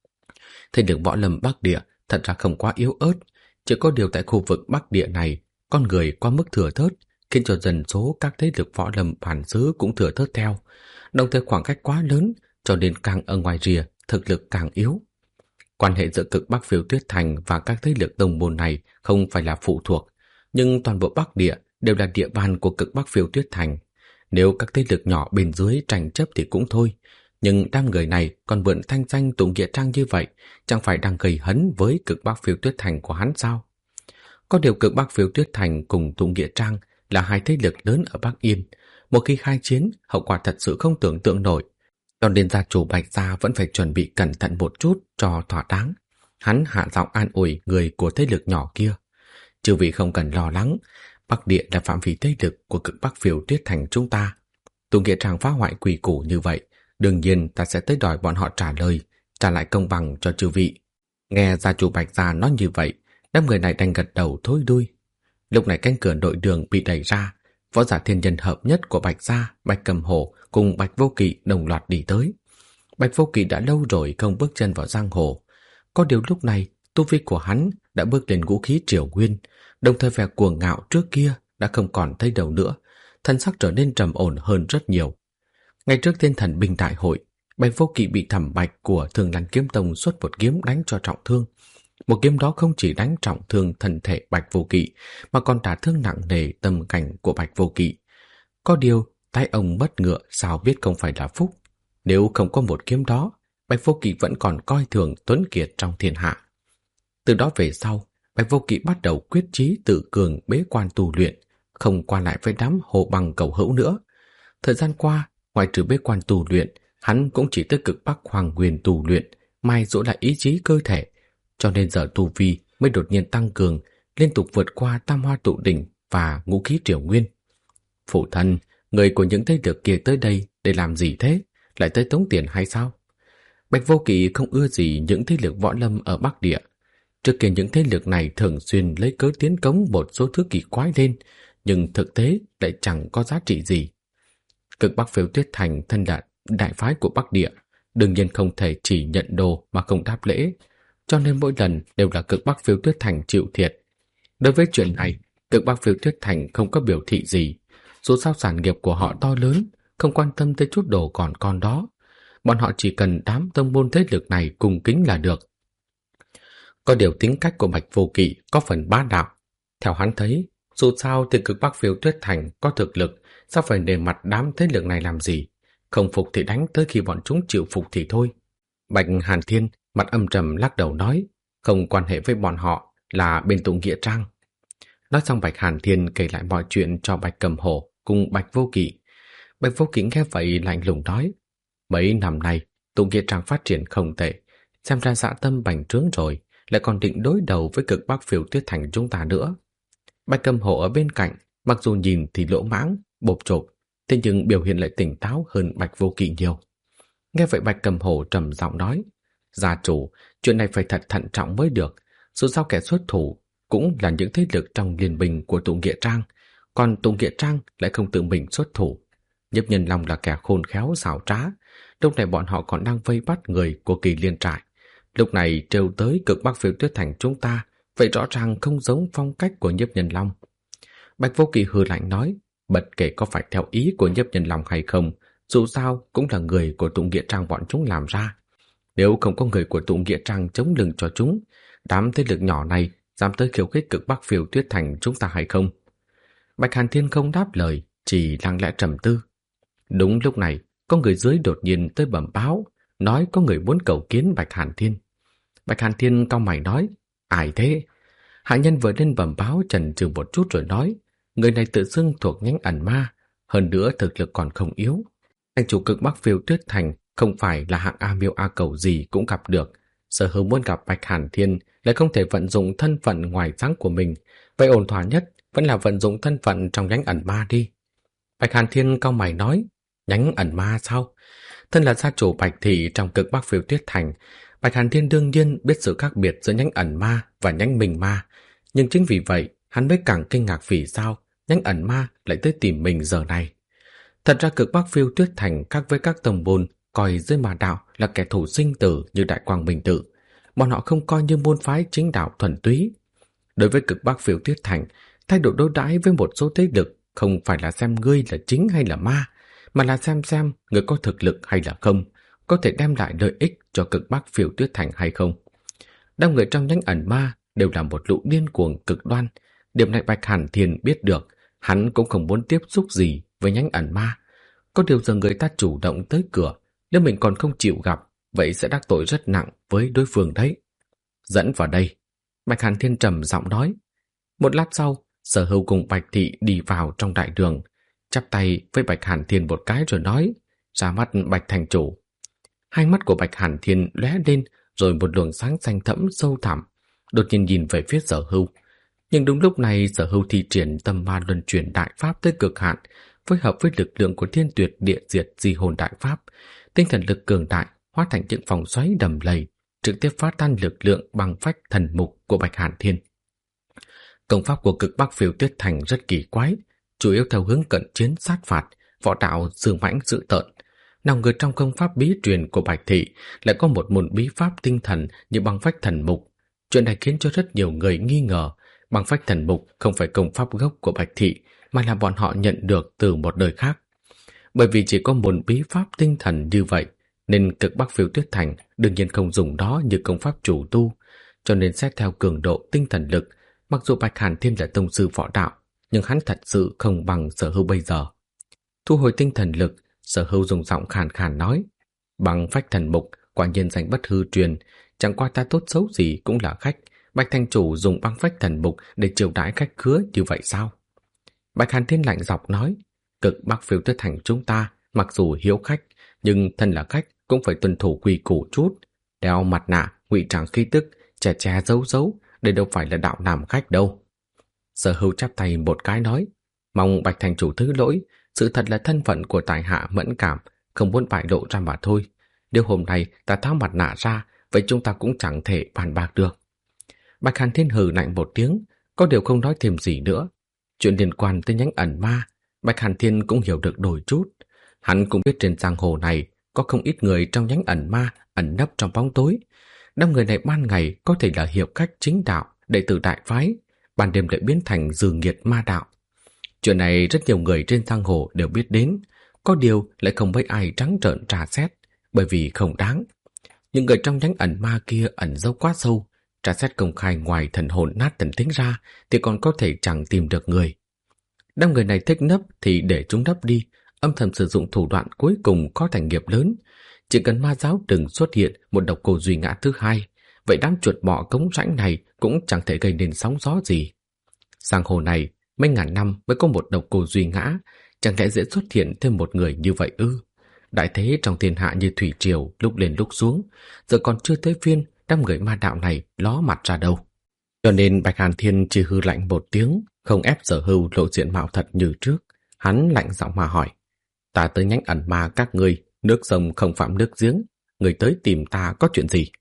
Thế lực võ lâm Bắc Địa thật ra không quá yếu ớt, chỉ có điều tại khu vực Bắc Địa này, con người quá mức thừa thớt, khiến cho dân số các thế lực võ lâm bản xứ cũng thừa thớt theo. Đồng thời khoảng cách quá lớn, cho nên càng ở ngoài rìa, thực lực càng yếu. Quan hệ giữa Cực Bắc Phiêu Tuyết Thành và các thế lực đồng môn này không phải là phụ thuộc, nhưng toàn bộ Bắc Địa đều là địa bàn của Cực Bắc Phiêu Tuyết Thành. Nếu các thế lực nhỏ bên dưới tranh chấp thì cũng thôi, nhưng đám người này còn mượn thanh danh tụ nghĩa trang như vậy, chẳng phải đang gây hấn với Cực Bắc Phiêu Tuyết Thành của hắn sao? Có điều Cực Bắc Phiêu Tuyết Thành cùng tụ nghĩa trang là hai thế lực lớn ở Bắc Yên. Một khi khai chiến, hậu quả thật sự không tưởng tượng nổi. Cho nên gia chủ Bạch Gia vẫn phải chuẩn bị cẩn thận một chút cho thỏa đáng. Hắn hạ giọng an ủi người của thế lực nhỏ kia. Chư vị không cần lo lắng, Bắc Địa là phạm vi thế lực của Cực Bắc Phiêu Tuyết Thành chúng ta. Tụ nghĩa trang phá hoại quỷ củ như vậy, đương nhiên ta sẽ tới đòi bọn họ trả lời, trả lại công bằng cho chư vị. Nghe gia chủ Bạch Gia nói như vậy, đám người này đành gật đầu thối đuôi. Lúc này cánh cửa nội đường bị đẩy ra, võ giả thiên nhân hợp nhất của Bạch Gia, Bạch Cầm Hổ cùng Bạch Vô Kỵ đồng loạt đi tới. Bạch Vô Kỵ đã lâu rồi không bước chân vào giang hồ. Có điều lúc này, tu vi của hắn đã bước lên ngũ khí triều nguyên, đồng thời vẻ cuồng ngạo trước kia đã không còn thấy đâu nữa, thân sắc trở nên trầm ổn hơn rất nhiều. Ngày trước Thiên Thần Binh Đại hội, Bạch Vô Kỵ bị Thẩm Bạch của Thường Lan Kiếm Tông xuất một kiếm đánh cho trọng thương. Một kiếm đó không chỉ đánh trọng thương thân thể Bạch Vô Kỵ, mà còn đả thương nặng nề tâm cảnh của Bạch Vô Kỵ. Có điều, tay ông mất ngựa sao biết không phải là phúc. Nếu không có một kiếm đó, Bạch Vô Kỵ vẫn còn coi thường tuấn kiệt trong thiên hạ. Từ đó về sau, Bạch Vô Kỵ bắt đầu quyết chí tự cường bế quan tu luyện, không qua lại với đám hồ bằng cầu hữu nữa. Thời gian qua, ngoài trừ bế quan tu luyện, hắn cũng chỉ tới Cực Bắc Hoàng Nguyên tu luyện, mai dỗ lại ý chí cơ thể, cho nên giờ tu vi mới đột nhiên tăng cường, liên tục vượt qua Tam Hoa Tụ Đỉnh và Ngũ Khí Triều Nguyên. Phụ thân, người của những thế lực kia tới đây để làm gì thế? Lại tới tống tiền hay sao? Bạch Vô Kỵ không ưa gì những thế lực võ lâm ở Bắc Địa. Trước kia những thế lực này thường xuyên lấy cớ tiến cống một số thứ kỳ quái lên, nhưng thực tế lại chẳng có giá trị gì. Cực Bắc Phiêu Tuyết Thành thân là đại phái của Bắc Địa, đương nhiên không thể chỉ nhận đồ mà không đáp lễ, cho nên mỗi lần đều là Cực Bắc Phiêu Tuyết Thành chịu thiệt. Đối với chuyện này, Cực Bắc Phiêu Tuyết Thành không có biểu thị gì, dù sao sản nghiệp của họ to lớn, không quan tâm tới chút đồ còn con đó. Bọn họ chỉ cần đám tông môn thế lực này cung kính là được. Có điều tính cách của Bạch Vô Kỵ có phần bá đạo. Theo hắn thấy, dù sao thì Cực Bắc Phiêu Tuyết Thành có thực lực, sao phải để mặt đám thế lực này làm gì? Không phục thì đánh tới khi bọn chúng chịu phục thì thôi. Bạch Hàn Thiên mặt âm trầm lắc đầu nói, không quan hệ với bọn họ, là bên tụ nghĩa trang. Nói xong Bạch Hàn Thiên kể lại mọi chuyện cho Bạch Cầm Hổ cùng Bạch Vô Kỵ. Bạch Vô Kỵ nghe vậy lạnh lùng nói, mấy năm nay tụ nghĩa trang phát triển không tệ, xem ra dạ tâm bành trướng rồi, lại còn định đối đầu với Cực Bắc Phiêu Tuyết Thành chúng ta nữa. Bạch Cầm Hổ ở bên cạnh, mặc dù nhìn thì lỗ mãng, bộp chộp, thế nhưng biểu hiện lại tỉnh táo hơn Bạch Vô Kỵ nhiều. Nghe vậy Bạch Cầm Hổ trầm giọng nói, gia chủ, chuyện này phải thật thận trọng mới được, dù sao kẻ xuất thủ cũng là những thế lực trong liên minh của tụ nghĩa trang, còn tụ nghĩa trang lại không tự mình xuất thủ. Nhiếp Nhân Long là kẻ khôn khéo xảo trá, lúc này bọn họ còn đang vây bắt người của Kỳ Liên trại. Lúc này trêu tới Cực Bắc Phiêu Tuyết Thành chúng ta, vậy rõ ràng không giống phong cách của Nhiếp Nhân Long. Bạch Vô Kỵ hừ lạnh nói, bất kể có phải theo ý của Nhiếp Nhân Long hay không, dù sao cũng là người của tụ nghĩa trang bọn chúng làm ra. Nếu không có người của tụ nghĩa trang chống lưng cho chúng, đám thế lực nhỏ này dám tới khiêu khích Cực Bắc Phiêu Tuyết Thành chúng ta hay không? Bạch Hàn Thiên không đáp lời, chỉ lặng lẽ trầm tư. Đúng lúc này, có người dưới đột nhiên tới bẩm báo, nói có người muốn cầu kiến Bạch Hàn Thiên. Bạch Hàn Thiên cau mày nói, ai thế? Hạ nhân vừa lên bẩm báo chần chừ một chút rồi nói, người này tự xưng thuộc nhánh ẩn ma, hơn nữa thực lực còn không yếu. Anh chủ Cực Bắc Phiêu Tuyết Thành không phải là hạng A Miêu A Cầu gì cũng gặp được. Sở Hữu muốn gặp Bạch Hàn Thiên lại không thể vận dụng thân phận ngoài dáng của mình, vậy ổn thỏa nhất vẫn là vận dụng thân phận trong nhánh ẩn ma đi. Bạch Hàn Thiên cau mày nói, nhánh ẩn ma sao? Thân là gia chủ Bạch Thị trong Cực Bắc Phiêu Tuyết Thành, Bạch Hàn Thiên đương nhiên biết sự khác biệt giữa nhánh ẩn ma và nhánh mình ma, nhưng chính vì vậy hắn mới càng kinh ngạc vì sao nhánh ẩn ma lại tới tìm mình giờ này. Thật ra Cực Bắc Phiêu Tuyết Thành khác với các tông môn coi dưới ma đạo là kẻ thù sinh tử như Đại Quang Minh Tự, bọn họ không coi như môn phái chính đạo thuần túy. Đối với Cực Bắc Phiêu Tuyết Thành, thái độ đối đãi với một số thế lực không phải là xem ngươi là chính hay là ma, mà là xem người có thực lực hay là không, có thể đem lại lợi ích cho Cực Bắc Phiêu Tuyết Thành hay không. Đám người trong nhánh ẩn ma đều là một lũ điên cuồng cực đoan, điểm này Bạch Hàn Thiên biết được, hắn cũng không muốn tiếp xúc gì với nhánh ẩn ma. Có điều giờ người ta chủ động tới cửa, nếu mình còn không chịu gặp, vậy sẽ đắc tội rất nặng với đối phương đấy. Dẫn vào đây, Bạch Hàn Thiên trầm giọng nói. Một lát sau, Sở Hữu cùng Bạch Thị đi vào trong đại đường, chắp tay với Bạch Hàn Thiên một cái rồi nói, ra mắt Bạch thành chủ. Hai mắt của Bạch Hàn Thiên lóe lên, rồi một luồng sáng xanh thẫm sâu thẳm, đột nhiên nhìn về phía Sở Hữu. Nhưng đúng lúc này Sở Hữu thi triển tâm ma luân chuyển đại pháp tới cực hạn, phối hợp với lực lượng của Thiên Tuyệt Địa Diệt Di Hồn đại pháp, tinh thần lực cường đại hóa thành những vòng xoáy đầm lầy, trực tiếp phá tan lực lượng băng phách thần mục của Bạch Hàn Thiên. Công pháp của Cực Bắc Phiêu Tuyết Thành rất kỳ quái, chủ yếu theo hướng cận chiến sát phạt, võ đạo dương mãnh dữ tợn. Nào ngờ trong công pháp bí truyền của Bạch Thị lại có một môn bí pháp tinh thần như băng phách thần mục. Chuyện này khiến cho rất nhiều người nghi ngờ băng phách thần mục không phải công pháp gốc của Bạch Thị, mà là bọn họ nhận được từ một nơi khác. Bởi vì chỉ có môn bí pháp tinh thần như vậy, nên Cực Bắc Phiêu Tuyết Thành đương nhiên không dùng đó như công pháp chủ tu, cho nên xét theo cường độ tinh thần lực, mặc dù Bạch Hàn Thiên là tông sư võ đạo, nhưng hắn thật sự không bằng Sở Hữu bây giờ. Thu hồi tinh thần lực, Sở Hữu dùng giọng khàn khàn nói, băng phách thần mục quả nhiên danh bất hư truyền, chẳng qua ta tốt xấu gì cũng là khách, Bạch thành chủ dùng băng phách thần mục để chiêu đãi khách khứa như vậy sao? Bạch Hàn Thiên lạnh giọng nói, Cực Bắc Phiêu Tuyết Thành chúng ta mặc dù hiếu khách, nhưng thân là khách cũng phải tuân thủ quy củ chút, đeo mặt nạ, ngụy trang khí tức, che che giấu giấu, đây đâu phải là đạo làm khách đâu. Sở Hưu chắp tay một cái nói, mong Bạch thành chủ thứ lỗi, sự thật là thân phận của tại hạ mẫn cảm, không muốn bại lộ ra mà thôi. Nếu hôm nay ta tháo mặt nạ ra, vậy chúng ta cũng chẳng thể bàn bạc được. Bạch Hàn Thiên hừ lạnh một tiếng, có điều không nói thêm gì nữa. Chuyện liên quan tới nhánh ẩn ma, Bạch Hàn Thiên cũng hiểu được đôi chút. Hắn cũng biết trên giang hồ này có không ít người trong nhánh ẩn ma ẩn nấp trong bóng tối. Đám người này ban ngày có thể là hiệp khách chính đạo, đệ tử đại phái, ban đêm lại biến thành dư nghiệt ma đạo. Chuyện này rất nhiều người trên giang hồ đều biết đến, có điều lại không mấy ai trắng trợn trà xét, bởi vì không đáng. Những người trong nhánh ẩn ma kia ẩn giấu quá sâu, trà xét công khai ngoài thần hồn nát thần tính ra thì còn có thể chẳng tìm được người. Đám người này thích nấp thì để chúng nấp đi, âm thầm sử dụng thủ đoạn cuối cùng có thành nghiệp lớn. Chỉ cần ma giáo đừng xuất hiện một độc cô duy ngã thứ hai, vậy đám chuột bọ cống rãnh này cũng chẳng thể gây nên sóng gió gì. Giang hồ này mấy ngàn năm mới có một độc cô duy ngã, chẳng lẽ dễ xuất hiện thêm một người như vậy ư? Đại thế trong thiên hạ như thủy triều lúc lên lúc xuống, giờ còn chưa tới phiên đám người ma đạo này ló mặt ra đâu. Cho nên Bạch Hàn Thiên chỉ hư lạnh một tiếng, không ép Sở Hưu lộ diện mạo thật như trước. Hắn lạnh giọng mà hỏi, ta tới nhánh ẩn ma các ngươi, nước sông không phạm nước giếng, người tới tìm ta có chuyện gì?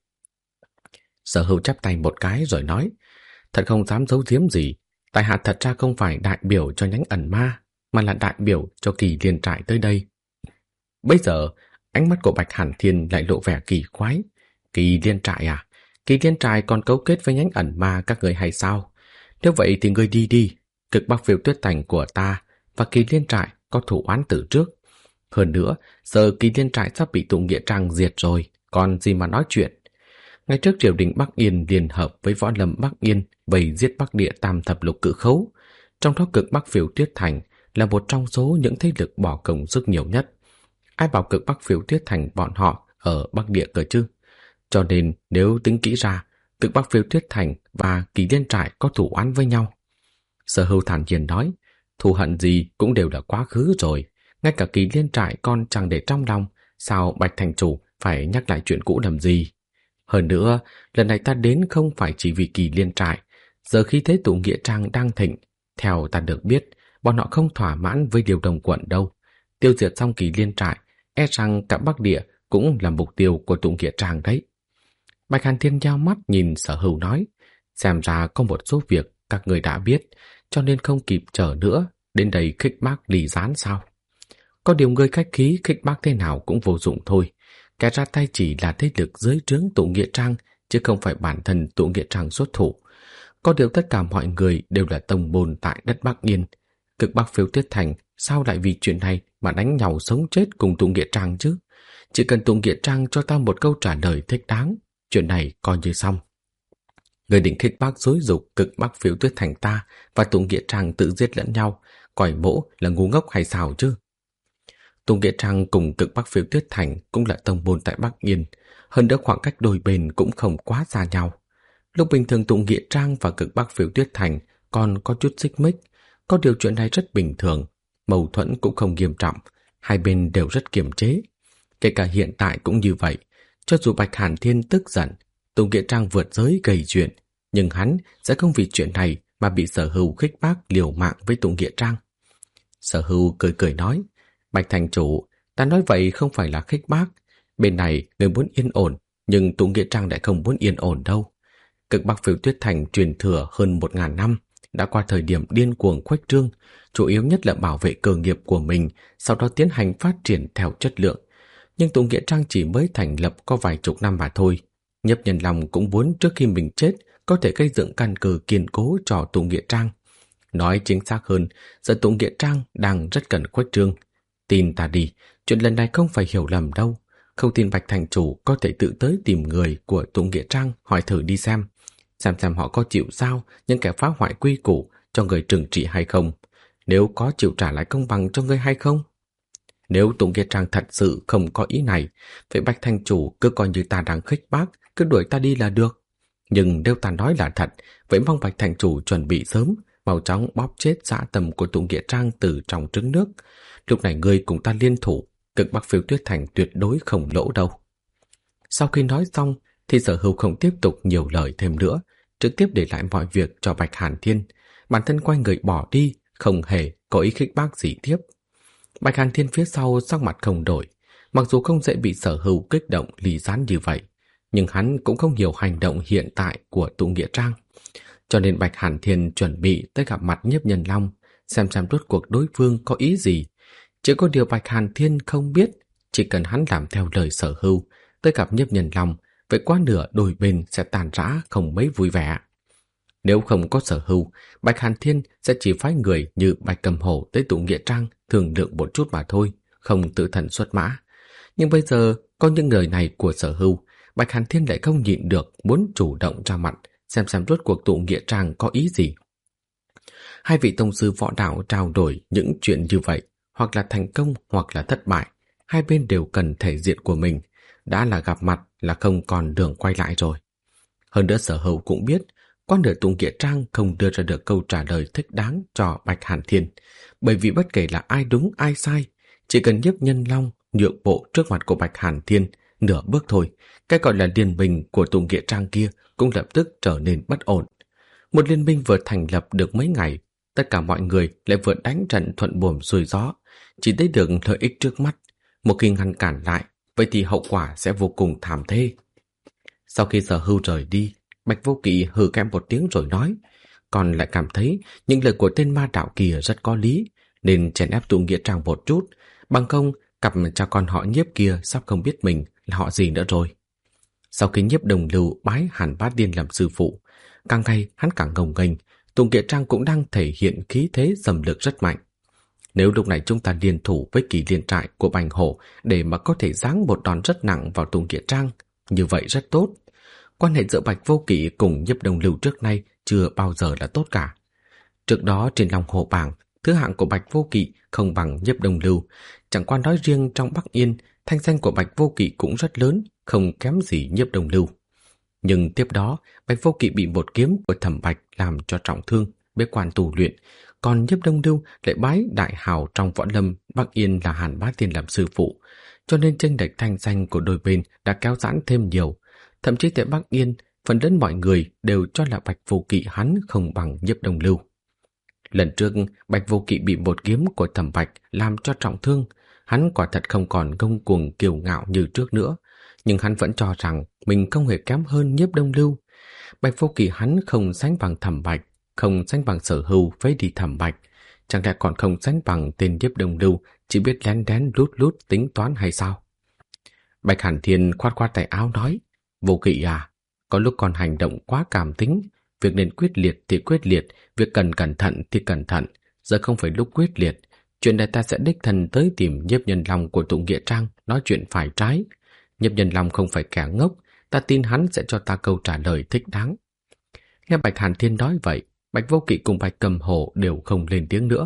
Sở Hưu chắp tay một cái rồi nói, thật không dám giấu giếm gì, tại hạ thật ra không phải đại biểu cho nhánh ẩn ma, mà là đại biểu cho Kỳ Liên trại tới đây. Bây giờ, ánh mắt của Bạch Hàn Thiên lại lộ vẻ kỳ quái. Kỳ Liên trại à? Kỳ Liên trại còn cấu kết với nhánh ẩn ma các người hay sao? Nếu vậy thì ngươi đi đi. Cực Bắc Phiêu Tuyết Thành của ta và Kỳ Liên trại có thủ oán từ trước. Hơn nữa, giờ Kỳ Liên trại sắp bị Tụ Nghĩa Trang diệt rồi, còn gì mà nói chuyện. Ngay trước triều đình Bắc Yên liên hợp với võ lâm Bắc Yên vây giết Bắc Địa Tam Thập Lục Cự Khấu. Trong đó Cực Bắc Phiêu Tuyết Thành là một trong số những thế lực bỏ công sức nhiều nhất. Ai bảo Cực Bắc Phiêu Tuyết Thành bọn họ ở Bắc Địa cơ chứ? Cho nên nếu tính kỹ ra, Cực Bắc Phiêu Tuyết Thành và Kỳ Liên trại có thủ oán với nhau. Sở Hưu thản nhiên nói, thù hận gì cũng đều là quá khứ rồi, ngay cả Kỳ Liên trại con chẳng để trong lòng, sao Bạch thành chủ phải nhắc lại chuyện cũ làm gì? Hơn nữa, lần này ta đến không phải chỉ vì Kỳ Liên trại, giờ khi thế Tụ Nghĩa Trang đang thịnh, theo ta được biết, bọn họ không thỏa mãn với điều đồng quận đâu. Tiêu diệt xong Kỳ Liên trại, e rằng cả Bắc Địa cũng là mục tiêu của Tụ Nghĩa Trang đấy. Bạch Hàn Thiên nheo mắt nhìn Sở Hưu nói, xem ra có một số việc các người đã biết, cho nên không kịp chờ nữa, đến đây khích bác lì gián sao? Có điều người khách khí khích bác thế nào cũng vô dụng thôi. Kẻ ra tay chỉ là thế lực dưới trướng Tụ Nghĩa Trang, chứ không phải bản thân Tụ Nghĩa Trang xuất thủ. Có điều tất cả mọi người đều là tông môn tại đất Bắc Yên. Cực Bắc Phiêu Tuyết Thành sao lại vì chuyện này mà đánh nhau sống chết cùng Tụ Nghĩa Trang chứ? Chỉ cần Tụ Nghĩa Trang cho ta một câu trả lời thích đáng, chuyện này coi như xong. Người định khích bác xúi giục Cực Bắc Phiêu Tuyết Thành ta và Tụ Nghĩa Trang tự giết lẫn nhau, coi mỗ là ngu ngốc hay sao chứ? Tụ Nghĩa Trang cùng Cực Bắc Phiêu Tuyết Thành cũng là tông môn tại Bắc Yên, hơn nữa khoảng cách đôi bên cũng không quá xa nhau. Lúc bình thường Tụ Nghĩa Trang và Cực Bắc Phiêu Tuyết Thành còn có chút xích mích, có điều chuyện này rất bình thường, mâu thuẫn cũng không nghiêm trọng, hai bên đều rất kiềm chế. Kể cả hiện tại cũng như vậy, cho dù Bạch Hàn Thiên tức giận, Tụ Nghĩa Trang vượt giới gây chuyện, nhưng hắn sẽ không vì chuyện này mà bị Sở Hưu khích bác liều mạng với Tụ Nghĩa Trang. Sở Hưu cười cười nói, Bạch thành chủ, ta nói vậy không phải là khích bác. Bên này người muốn yên ổn, nhưng Tụ Nghĩa Trang lại không muốn yên ổn đâu. Cực Bắc Phiêu Tuyết Thành truyền thừa hơn 1000 năm, đã qua thời điểm điên cuồng khuếch trương, chủ yếu nhất là bảo vệ cơ nghiệp của mình, sau đó tiến hành phát triển theo chất lượng. Nhưng Tụ Nghĩa Trang chỉ mới thành lập có vài chục năm mà thôi. Nhấp Nhân Long cũng muốn trước khi mình chết có thể gây dựng căn cơ kiên cố cho Tụ Nghĩa Trang. Nói chính xác hơn, giờ Tụ Nghĩa Trang đang rất cần khuếch trương. Tin ta đi, chuyện lần này không phải hiểu lầm đâu. Không tin Bạch thành chủ có thể tự tới tìm người của Tụ Nghĩa Trang hỏi thử đi xem họ có chịu giao những kẻ phá hoại quy củ cho người trừng trị hay không. Nếu có chịu trả lại công bằng cho người hay không? Nếu Tụ Nghĩa Trang thật sự không có ý này, vậy Bạch thành chủ cứ coi như ta đang khích bác, cứ đuổi ta đi là được. Nhưng nếu ta nói là thật, vậy mong Bạch thành chủ chuẩn bị sớm, mau chóng bóp chết dã tâm của Tụ Nghĩa Trang từ trong trứng nước. Lúc này ngươi cùng ta liên thủ, Cực Bắc Phiêu Tuyết Thành tuyệt đối không lỗ đâu. Sau khi nói xong thì Sở Hưu không tiếp tục nhiều lời thêm nữa, trực tiếp để lại mọi việc cho Bạch Hàn Thiên. bản thân quay người bỏ đi, không hề có ý khích bác gì tiếp. Bạch Hàn Thiên phía sau sắc mặt không đổi, mặc dù không dễ bị Sở Hưu kích động ly gián như vậy, nhưng hắn cũng không hiểu hành động hiện tại của Tụ Nghĩa Trang. Cho nên Bạch Hàn Thiên chuẩn bị tới gặp mặt Nhiếp Nhân Long, xem rốt cuộc đối phương có ý gì. Chỉ có điều Bạch Hàn Thiên không biết, chỉ cần hắn làm theo lời Sở Hưu, tới gặp Nhiếp Nhân Long, vậy quá nửa đôi bên sẽ tàn rã không mấy vui vẻ. Nếu không có Sở Hưu, Bạch Hàn Thiên sẽ chỉ phái người như Bạch Cầm Hổ tới Tụ Nghĩa Trang thương lượng một chút mà thôi, không tự thần xuất mã. Nhưng bây giờ có những lời này của Sở Hưu, Bạch Hàn Thiên lại không nhịn được muốn chủ động ra mặt, xem rốt cuộc Tụ Nghĩa Trang có ý gì. Hai vị tông sư võ đạo trao đổi những chuyện như vậy, hoặc là thành công hoặc là thất bại, hai bên đều cần thể diện của mình, đã là gặp mặt là không còn đường quay lại rồi. Hơn nữa Sở Hưu cũng biết, quan nửa Tụ Nghĩa Trang không đưa ra được câu trả lời thích đáng cho Bạch Hàn Thiên, bởi vì bất kể là ai đúng ai sai, chỉ cần Nhiếp Nhân Long nhượng bộ trước mặt của Bạch Hàn Thiên nửa bước thôi, cái gọi là liên minh của Tụ Nghĩa Trang kia cũng lập tức trở nên bất ổn. Một liên minh vừa thành lập được mấy ngày, tất cả mọi người lại vừa đánh trận thuận buồm xuôi gió, chỉ thấy được lợi ích trước mắt. Một khi ngăn cản lại, vậy thì hậu quả sẽ vô cùng thảm thê. Sau khi Sở Hưu rời đi, Bạch Vô Kỵ hừ kém một tiếng rồi nói, còn lại cảm thấy những lời của tên ma đạo kia rất có lý, nên chèn ép Tụ Nghĩa Trang một chút, bằng không cặp cha con họ Nhiếp kia sắp không biết mình là họ gì nữa rồi. Sau khi Nhiếp Đồng Lưu bái Hàn Bá Điên làm sư phụ, càng ngày hắn càng ngông nghênh, Tụ Nghĩa Trang cũng đang thể hiện khí thế dầm lực rất mạnh. Nếu lúc này chúng ta liên thủ với Kỳ Liên Trại của Bành Hổ để mà có thể giáng một đòn rất nặng vào Tụ Nghĩa Trang, như vậy rất tốt. Quan hệ giữa Bạch Vô Kỵ cùng Nhiếp Đồng Lưu trước nay chưa bao giờ là tốt cả. Trước đó trên Long Hồ bảng, thứ hạng của Bạch Vô Kỵ không bằng Nhiếp Đồng Lưu, chẳng qua nói riêng trong Bắc Yên, thanh danh của Bạch Vô Kỵ cũng rất lớn, không kém gì Nhiếp Đồng Lưu. Nhưng tiếp đó, Bạch Vô Kỵ bị một kiếm của Thẩm Bạch làm cho trọng thương, bế quan tù luyện, còn Nhiếp Đồng Lưu lại bái đại hào trong võ lâm Bắc Yên là Hàn Bá Tiên làm sư phụ, cho nên chênh lệch thanh danh của đôi bên đã kéo giãn thêm nhiều. Thậm chí tại Bắc Yên, phần lớn mọi người đều cho là Bạch Vô Kỵ hắn không bằng Nhiếp Đồng Lưu. Lần trước, Bạch Vô Kỵ bị một kiếm của Thẩm Bạch làm cho trọng thương, hắn quả thật không còn ngông cuồng kiêu ngạo như trước nữa, nhưng hắn vẫn cho rằng mình không hề kém hơn Nhiếp Đồng Lưu. Bạch Vô Kỵ hắn không sánh bằng Thẩm Bạch, không sánh bằng Sở Hưu phế đi Thẩm Bạch, chẳng lẽ còn không sánh bằng tên Nhiếp Đồng Lưu chỉ biết lén đén lút lút tính toán hay sao? Bạch Hàn Thiên khoát khoát tay áo nói, Vô Kỵ à, có lúc còn hành động quá cảm tính, việc nên quyết liệt thì quyết liệt, việc cần cẩn thận thì cẩn thận, giờ không phải lúc quyết liệt. Chuyện này ta sẽ đích thân tới tìm Nhiếp Nhân Long của Tụ Nghĩa Trang nói chuyện phải trái. Nhiếp Nhân Long không phải kẻ ngốc, ta tin hắn sẽ cho ta câu trả lời thích đáng. Nghe Bạch Hàn Thiên nói vậy, Bạch Vô Kỵ cùng Bạch Cầm Hổ đều không lên tiếng nữa.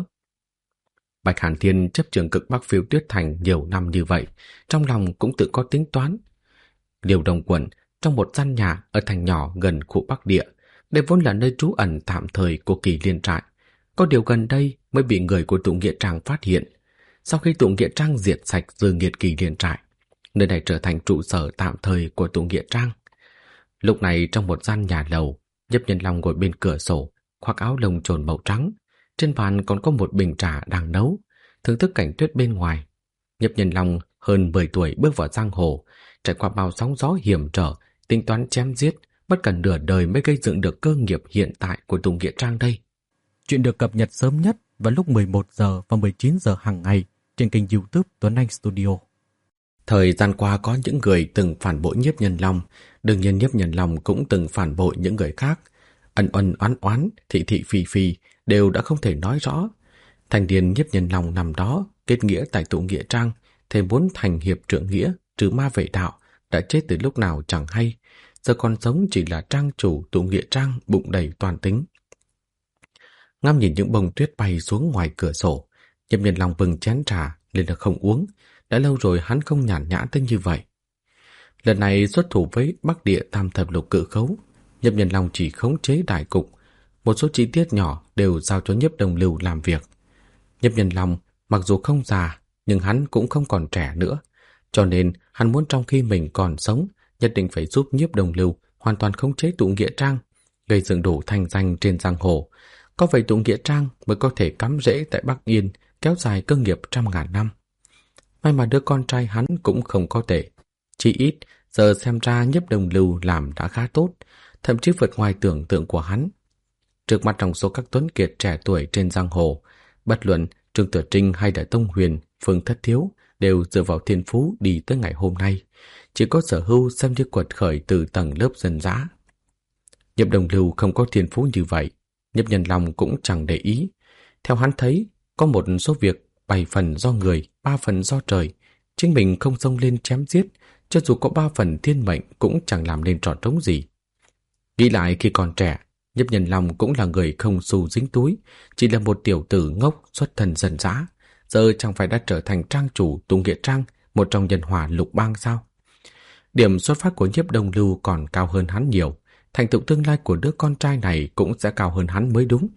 Bạch Hàn Thiên chấp trường Cực Bắc Phiêu Tuyết Thành nhiều năm như vậy, trong lòng cũng tự có tính toán. Liêu Đông Quận, trong một gian nhà ở thành nhỏ gần khu Bắc Địa, đây vốn là nơi trú ẩn tạm thời của Kỳ Liên Trại. Có điều gần đây mới bị người của Tụ Nghĩa Trang phát hiện. Sau khi Tụ Nghĩa Trang diệt sạch dư nghiệt Kỳ Liên Trại, nơi này trở thành trụ sở tạm thời của Tụ Nghĩa Trang. Lúc này trong một gian nhà lầu, Nhiếp Nhân Long ngồi bên cửa sổ, khoác áo lông trồn màu trắng. Trên bàn còn có một bình trà đang nấu, thưởng thức cảnh tuyết bên ngoài. Nhiếp Nhân Long hơn 10 tuổi bước vào giang hồ, trải qua bao sóng gió hiểm trở, tính toán chém giết, bất cần nửa đời mới gây dựng được cơ nghiệp hiện tại của Tụ Nghĩa Trang đây. Chuyện được cập nhật sớm nhất vào lúc 11 giờ và 19 giờ hàng ngày trên kênh YouTube Tuấn Anh Studio. Thời gian qua có những người từng phản bội Nhiếp Nhân Long, đương nhiên Nhiếp Nhân Long cũng từng phản bội những người khác. Ân ân oán oán, thị thị phi phi đều đã không thể nói rõ. Thành niên Nhiếp Nhân Long năm đó kết nghĩa tại Tụ Nghĩa Trang, thề muốn thành hiệp trượng nghĩa, trừ ma vệ đạo, đã chết từ lúc nào chẳng hay, giờ còn sống chỉ là trang chủ Tụ Nghĩa Trang bụng đầy toàn tính. Ngắm nhìn những bông tuyết bay xuống ngoài cửa sổ, Nhiếp Nhân Long bưng chén trà lên là không uống, đã lâu rồi hắn không nhàn nhã tới như vậy. Lần này xuất thủ với Bắc Địa Tam Thập Lục Cự Khấu, Nhiếp Nhân Long chỉ khống chế đại cục, một số chi tiết nhỏ đều giao cho Nhiếp Đồng Lưu làm việc. Nhiếp Nhân Long mặc dù không già, nhưng hắn cũng không còn trẻ nữa, cho nên hắn muốn trong khi mình còn sống, nhất định phải giúp Nhiếp Đồng Lưu hoàn toàn khống chế Tụ Nghĩa Trang, gây dựng đủ thanh danh trên giang hồ, Có vậy tụ nghĩa trang mới có thể cắm rễ tại Bắc Yên, kéo dài cơ nghiệp trăm ngàn năm. May mà đứa con trai hắn cũng không có tệ. Chỉ ít, giờ xem ra Nhiếp Đồng Lưu làm đã khá tốt, thậm chí vượt ngoài tưởng tượng của hắn. Trước mặt trong số các tuấn kiệt trẻ tuổi trên giang hồ, bất luận Trương Tử Trinh hay là Tông Huyền, Phương Thất Thiếu đều dựa vào thiên phú đi tới ngày hôm nay. Chỉ có Sở Hưu xem như quật khởi từ tầng lớp dân dã. Nhiếp Đồng Lưu không có thiên phú như vậy, Nhiếp Nhân Long cũng chẳng để ý. Theo hắn thấy, có một số việc 7 phần do người, 3 phần do trời. Chính mình không xông lên chém giết, cho dù có 3 phần thiên mệnh cũng chẳng làm nên trò trống gì. Nghĩ lại khi còn trẻ, Nhiếp Nhân Long cũng là người không xu dính túi, chỉ là một tiểu tử ngốc xuất thân dân dã. Giờ chẳng phải đã trở thành trang chủ Tùng Nghĩa Trang, một trong nhân hòa lục bang sao? Điểm xuất phát của Nhiếp Đồng Lưu còn cao hơn hắn nhiều, thành tựu tương lai của đứa con trai này cũng sẽ cao hơn hắn mới đúng.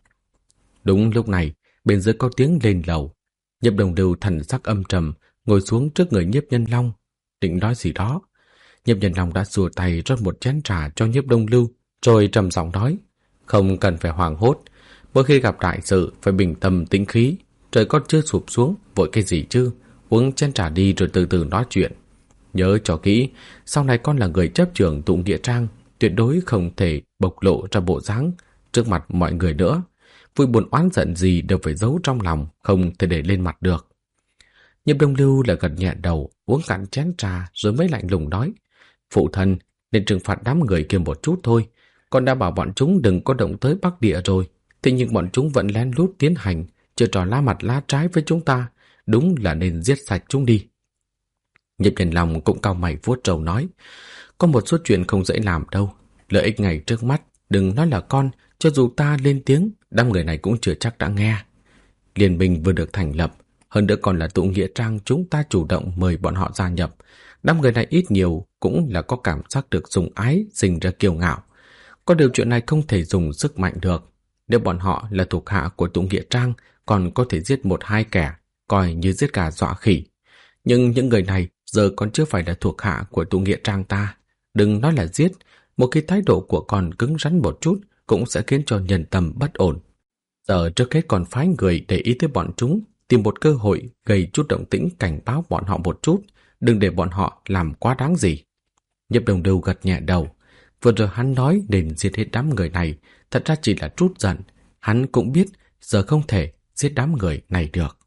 Đúng lúc này, bên dưới có tiếng lên lầu. Nhiếp Đồng Lưu thần sắc âm trầm, ngồi xuống trước người Nhiếp Nhân Long, định nói gì đó. Nhiếp Nhân Long đã xua tay rót một chén trà cho Nhiếp Đồng Lưu, rồi trầm giọng nói: "Không cần phải hoảng hốt, mỗi khi gặp đại sự phải bình tâm tĩnh khí, trời còn chưa sụp xuống, vội cái gì chứ, uống chén trà đi rồi từ từ nói chuyện. Nhớ cho kỹ, sau này con là người chấp trưởng Tụ Nghĩa Trang, tuyệt đối không thể bộc lộ ra bộ dáng trước mặt mọi người nữa. Vui buồn oán giận gì đều phải giấu trong lòng, không thể để lên mặt được." Nhiếp Đồng Lưu là gật nhẹ đầu, uống cạn chén trà rồi mới lạnh lùng nói: "Phụ thân nên trừng phạt đám người kia một chút thôi. Con đã bảo bọn chúng đừng có động tới Bắc Địa rồi, thế nhưng bọn chúng vẫn lén lút tiến hành, chơi trò lá mặt lá trái với chúng ta, đúng là nên giết sạch chúng đi." Nhiếp Nhân Long cũng cau mày vuốt râu nói: "Có một số chuyện không dễ làm đâu, lợi ích ngày trước mắt, đừng nói là con, cho dù ta lên tiếng, đám người này cũng chưa chắc đã nghe. Liên minh vừa được thành lập, hơn nữa còn là Tụ Nghĩa Trang chúng ta chủ động mời bọn họ gia nhập. Đám người này ít nhiều cũng là có cảm giác được sủng ái, sinh ra kiêu ngạo. Có điều chuyện này không thể dùng sức mạnh được. Nếu bọn họ là thuộc hạ của Tụ Nghĩa Trang, còn có thể giết 1-2 kẻ, coi như giết gà dọa khỉ. Nhưng những người này giờ còn chưa phải là thuộc hạ của Tụ Nghĩa Trang ta. Đừng nói là giết, một khi thái độ của con cứng rắn một chút cũng sẽ khiến cho nhân tâm bất ổn. Giờ trước hết còn phái người để ý tới bọn chúng, tìm một cơ hội gây chút động tĩnh cảnh báo bọn họ một chút, đừng để bọn họ làm quá đáng gì." Nhiếp Đồng Lưu gật nhẹ đầu. Vừa rồi hắn nói nên giết hết đám người này, thật ra chỉ là trút giận. Hắn cũng biết giờ không thể giết đám người này được.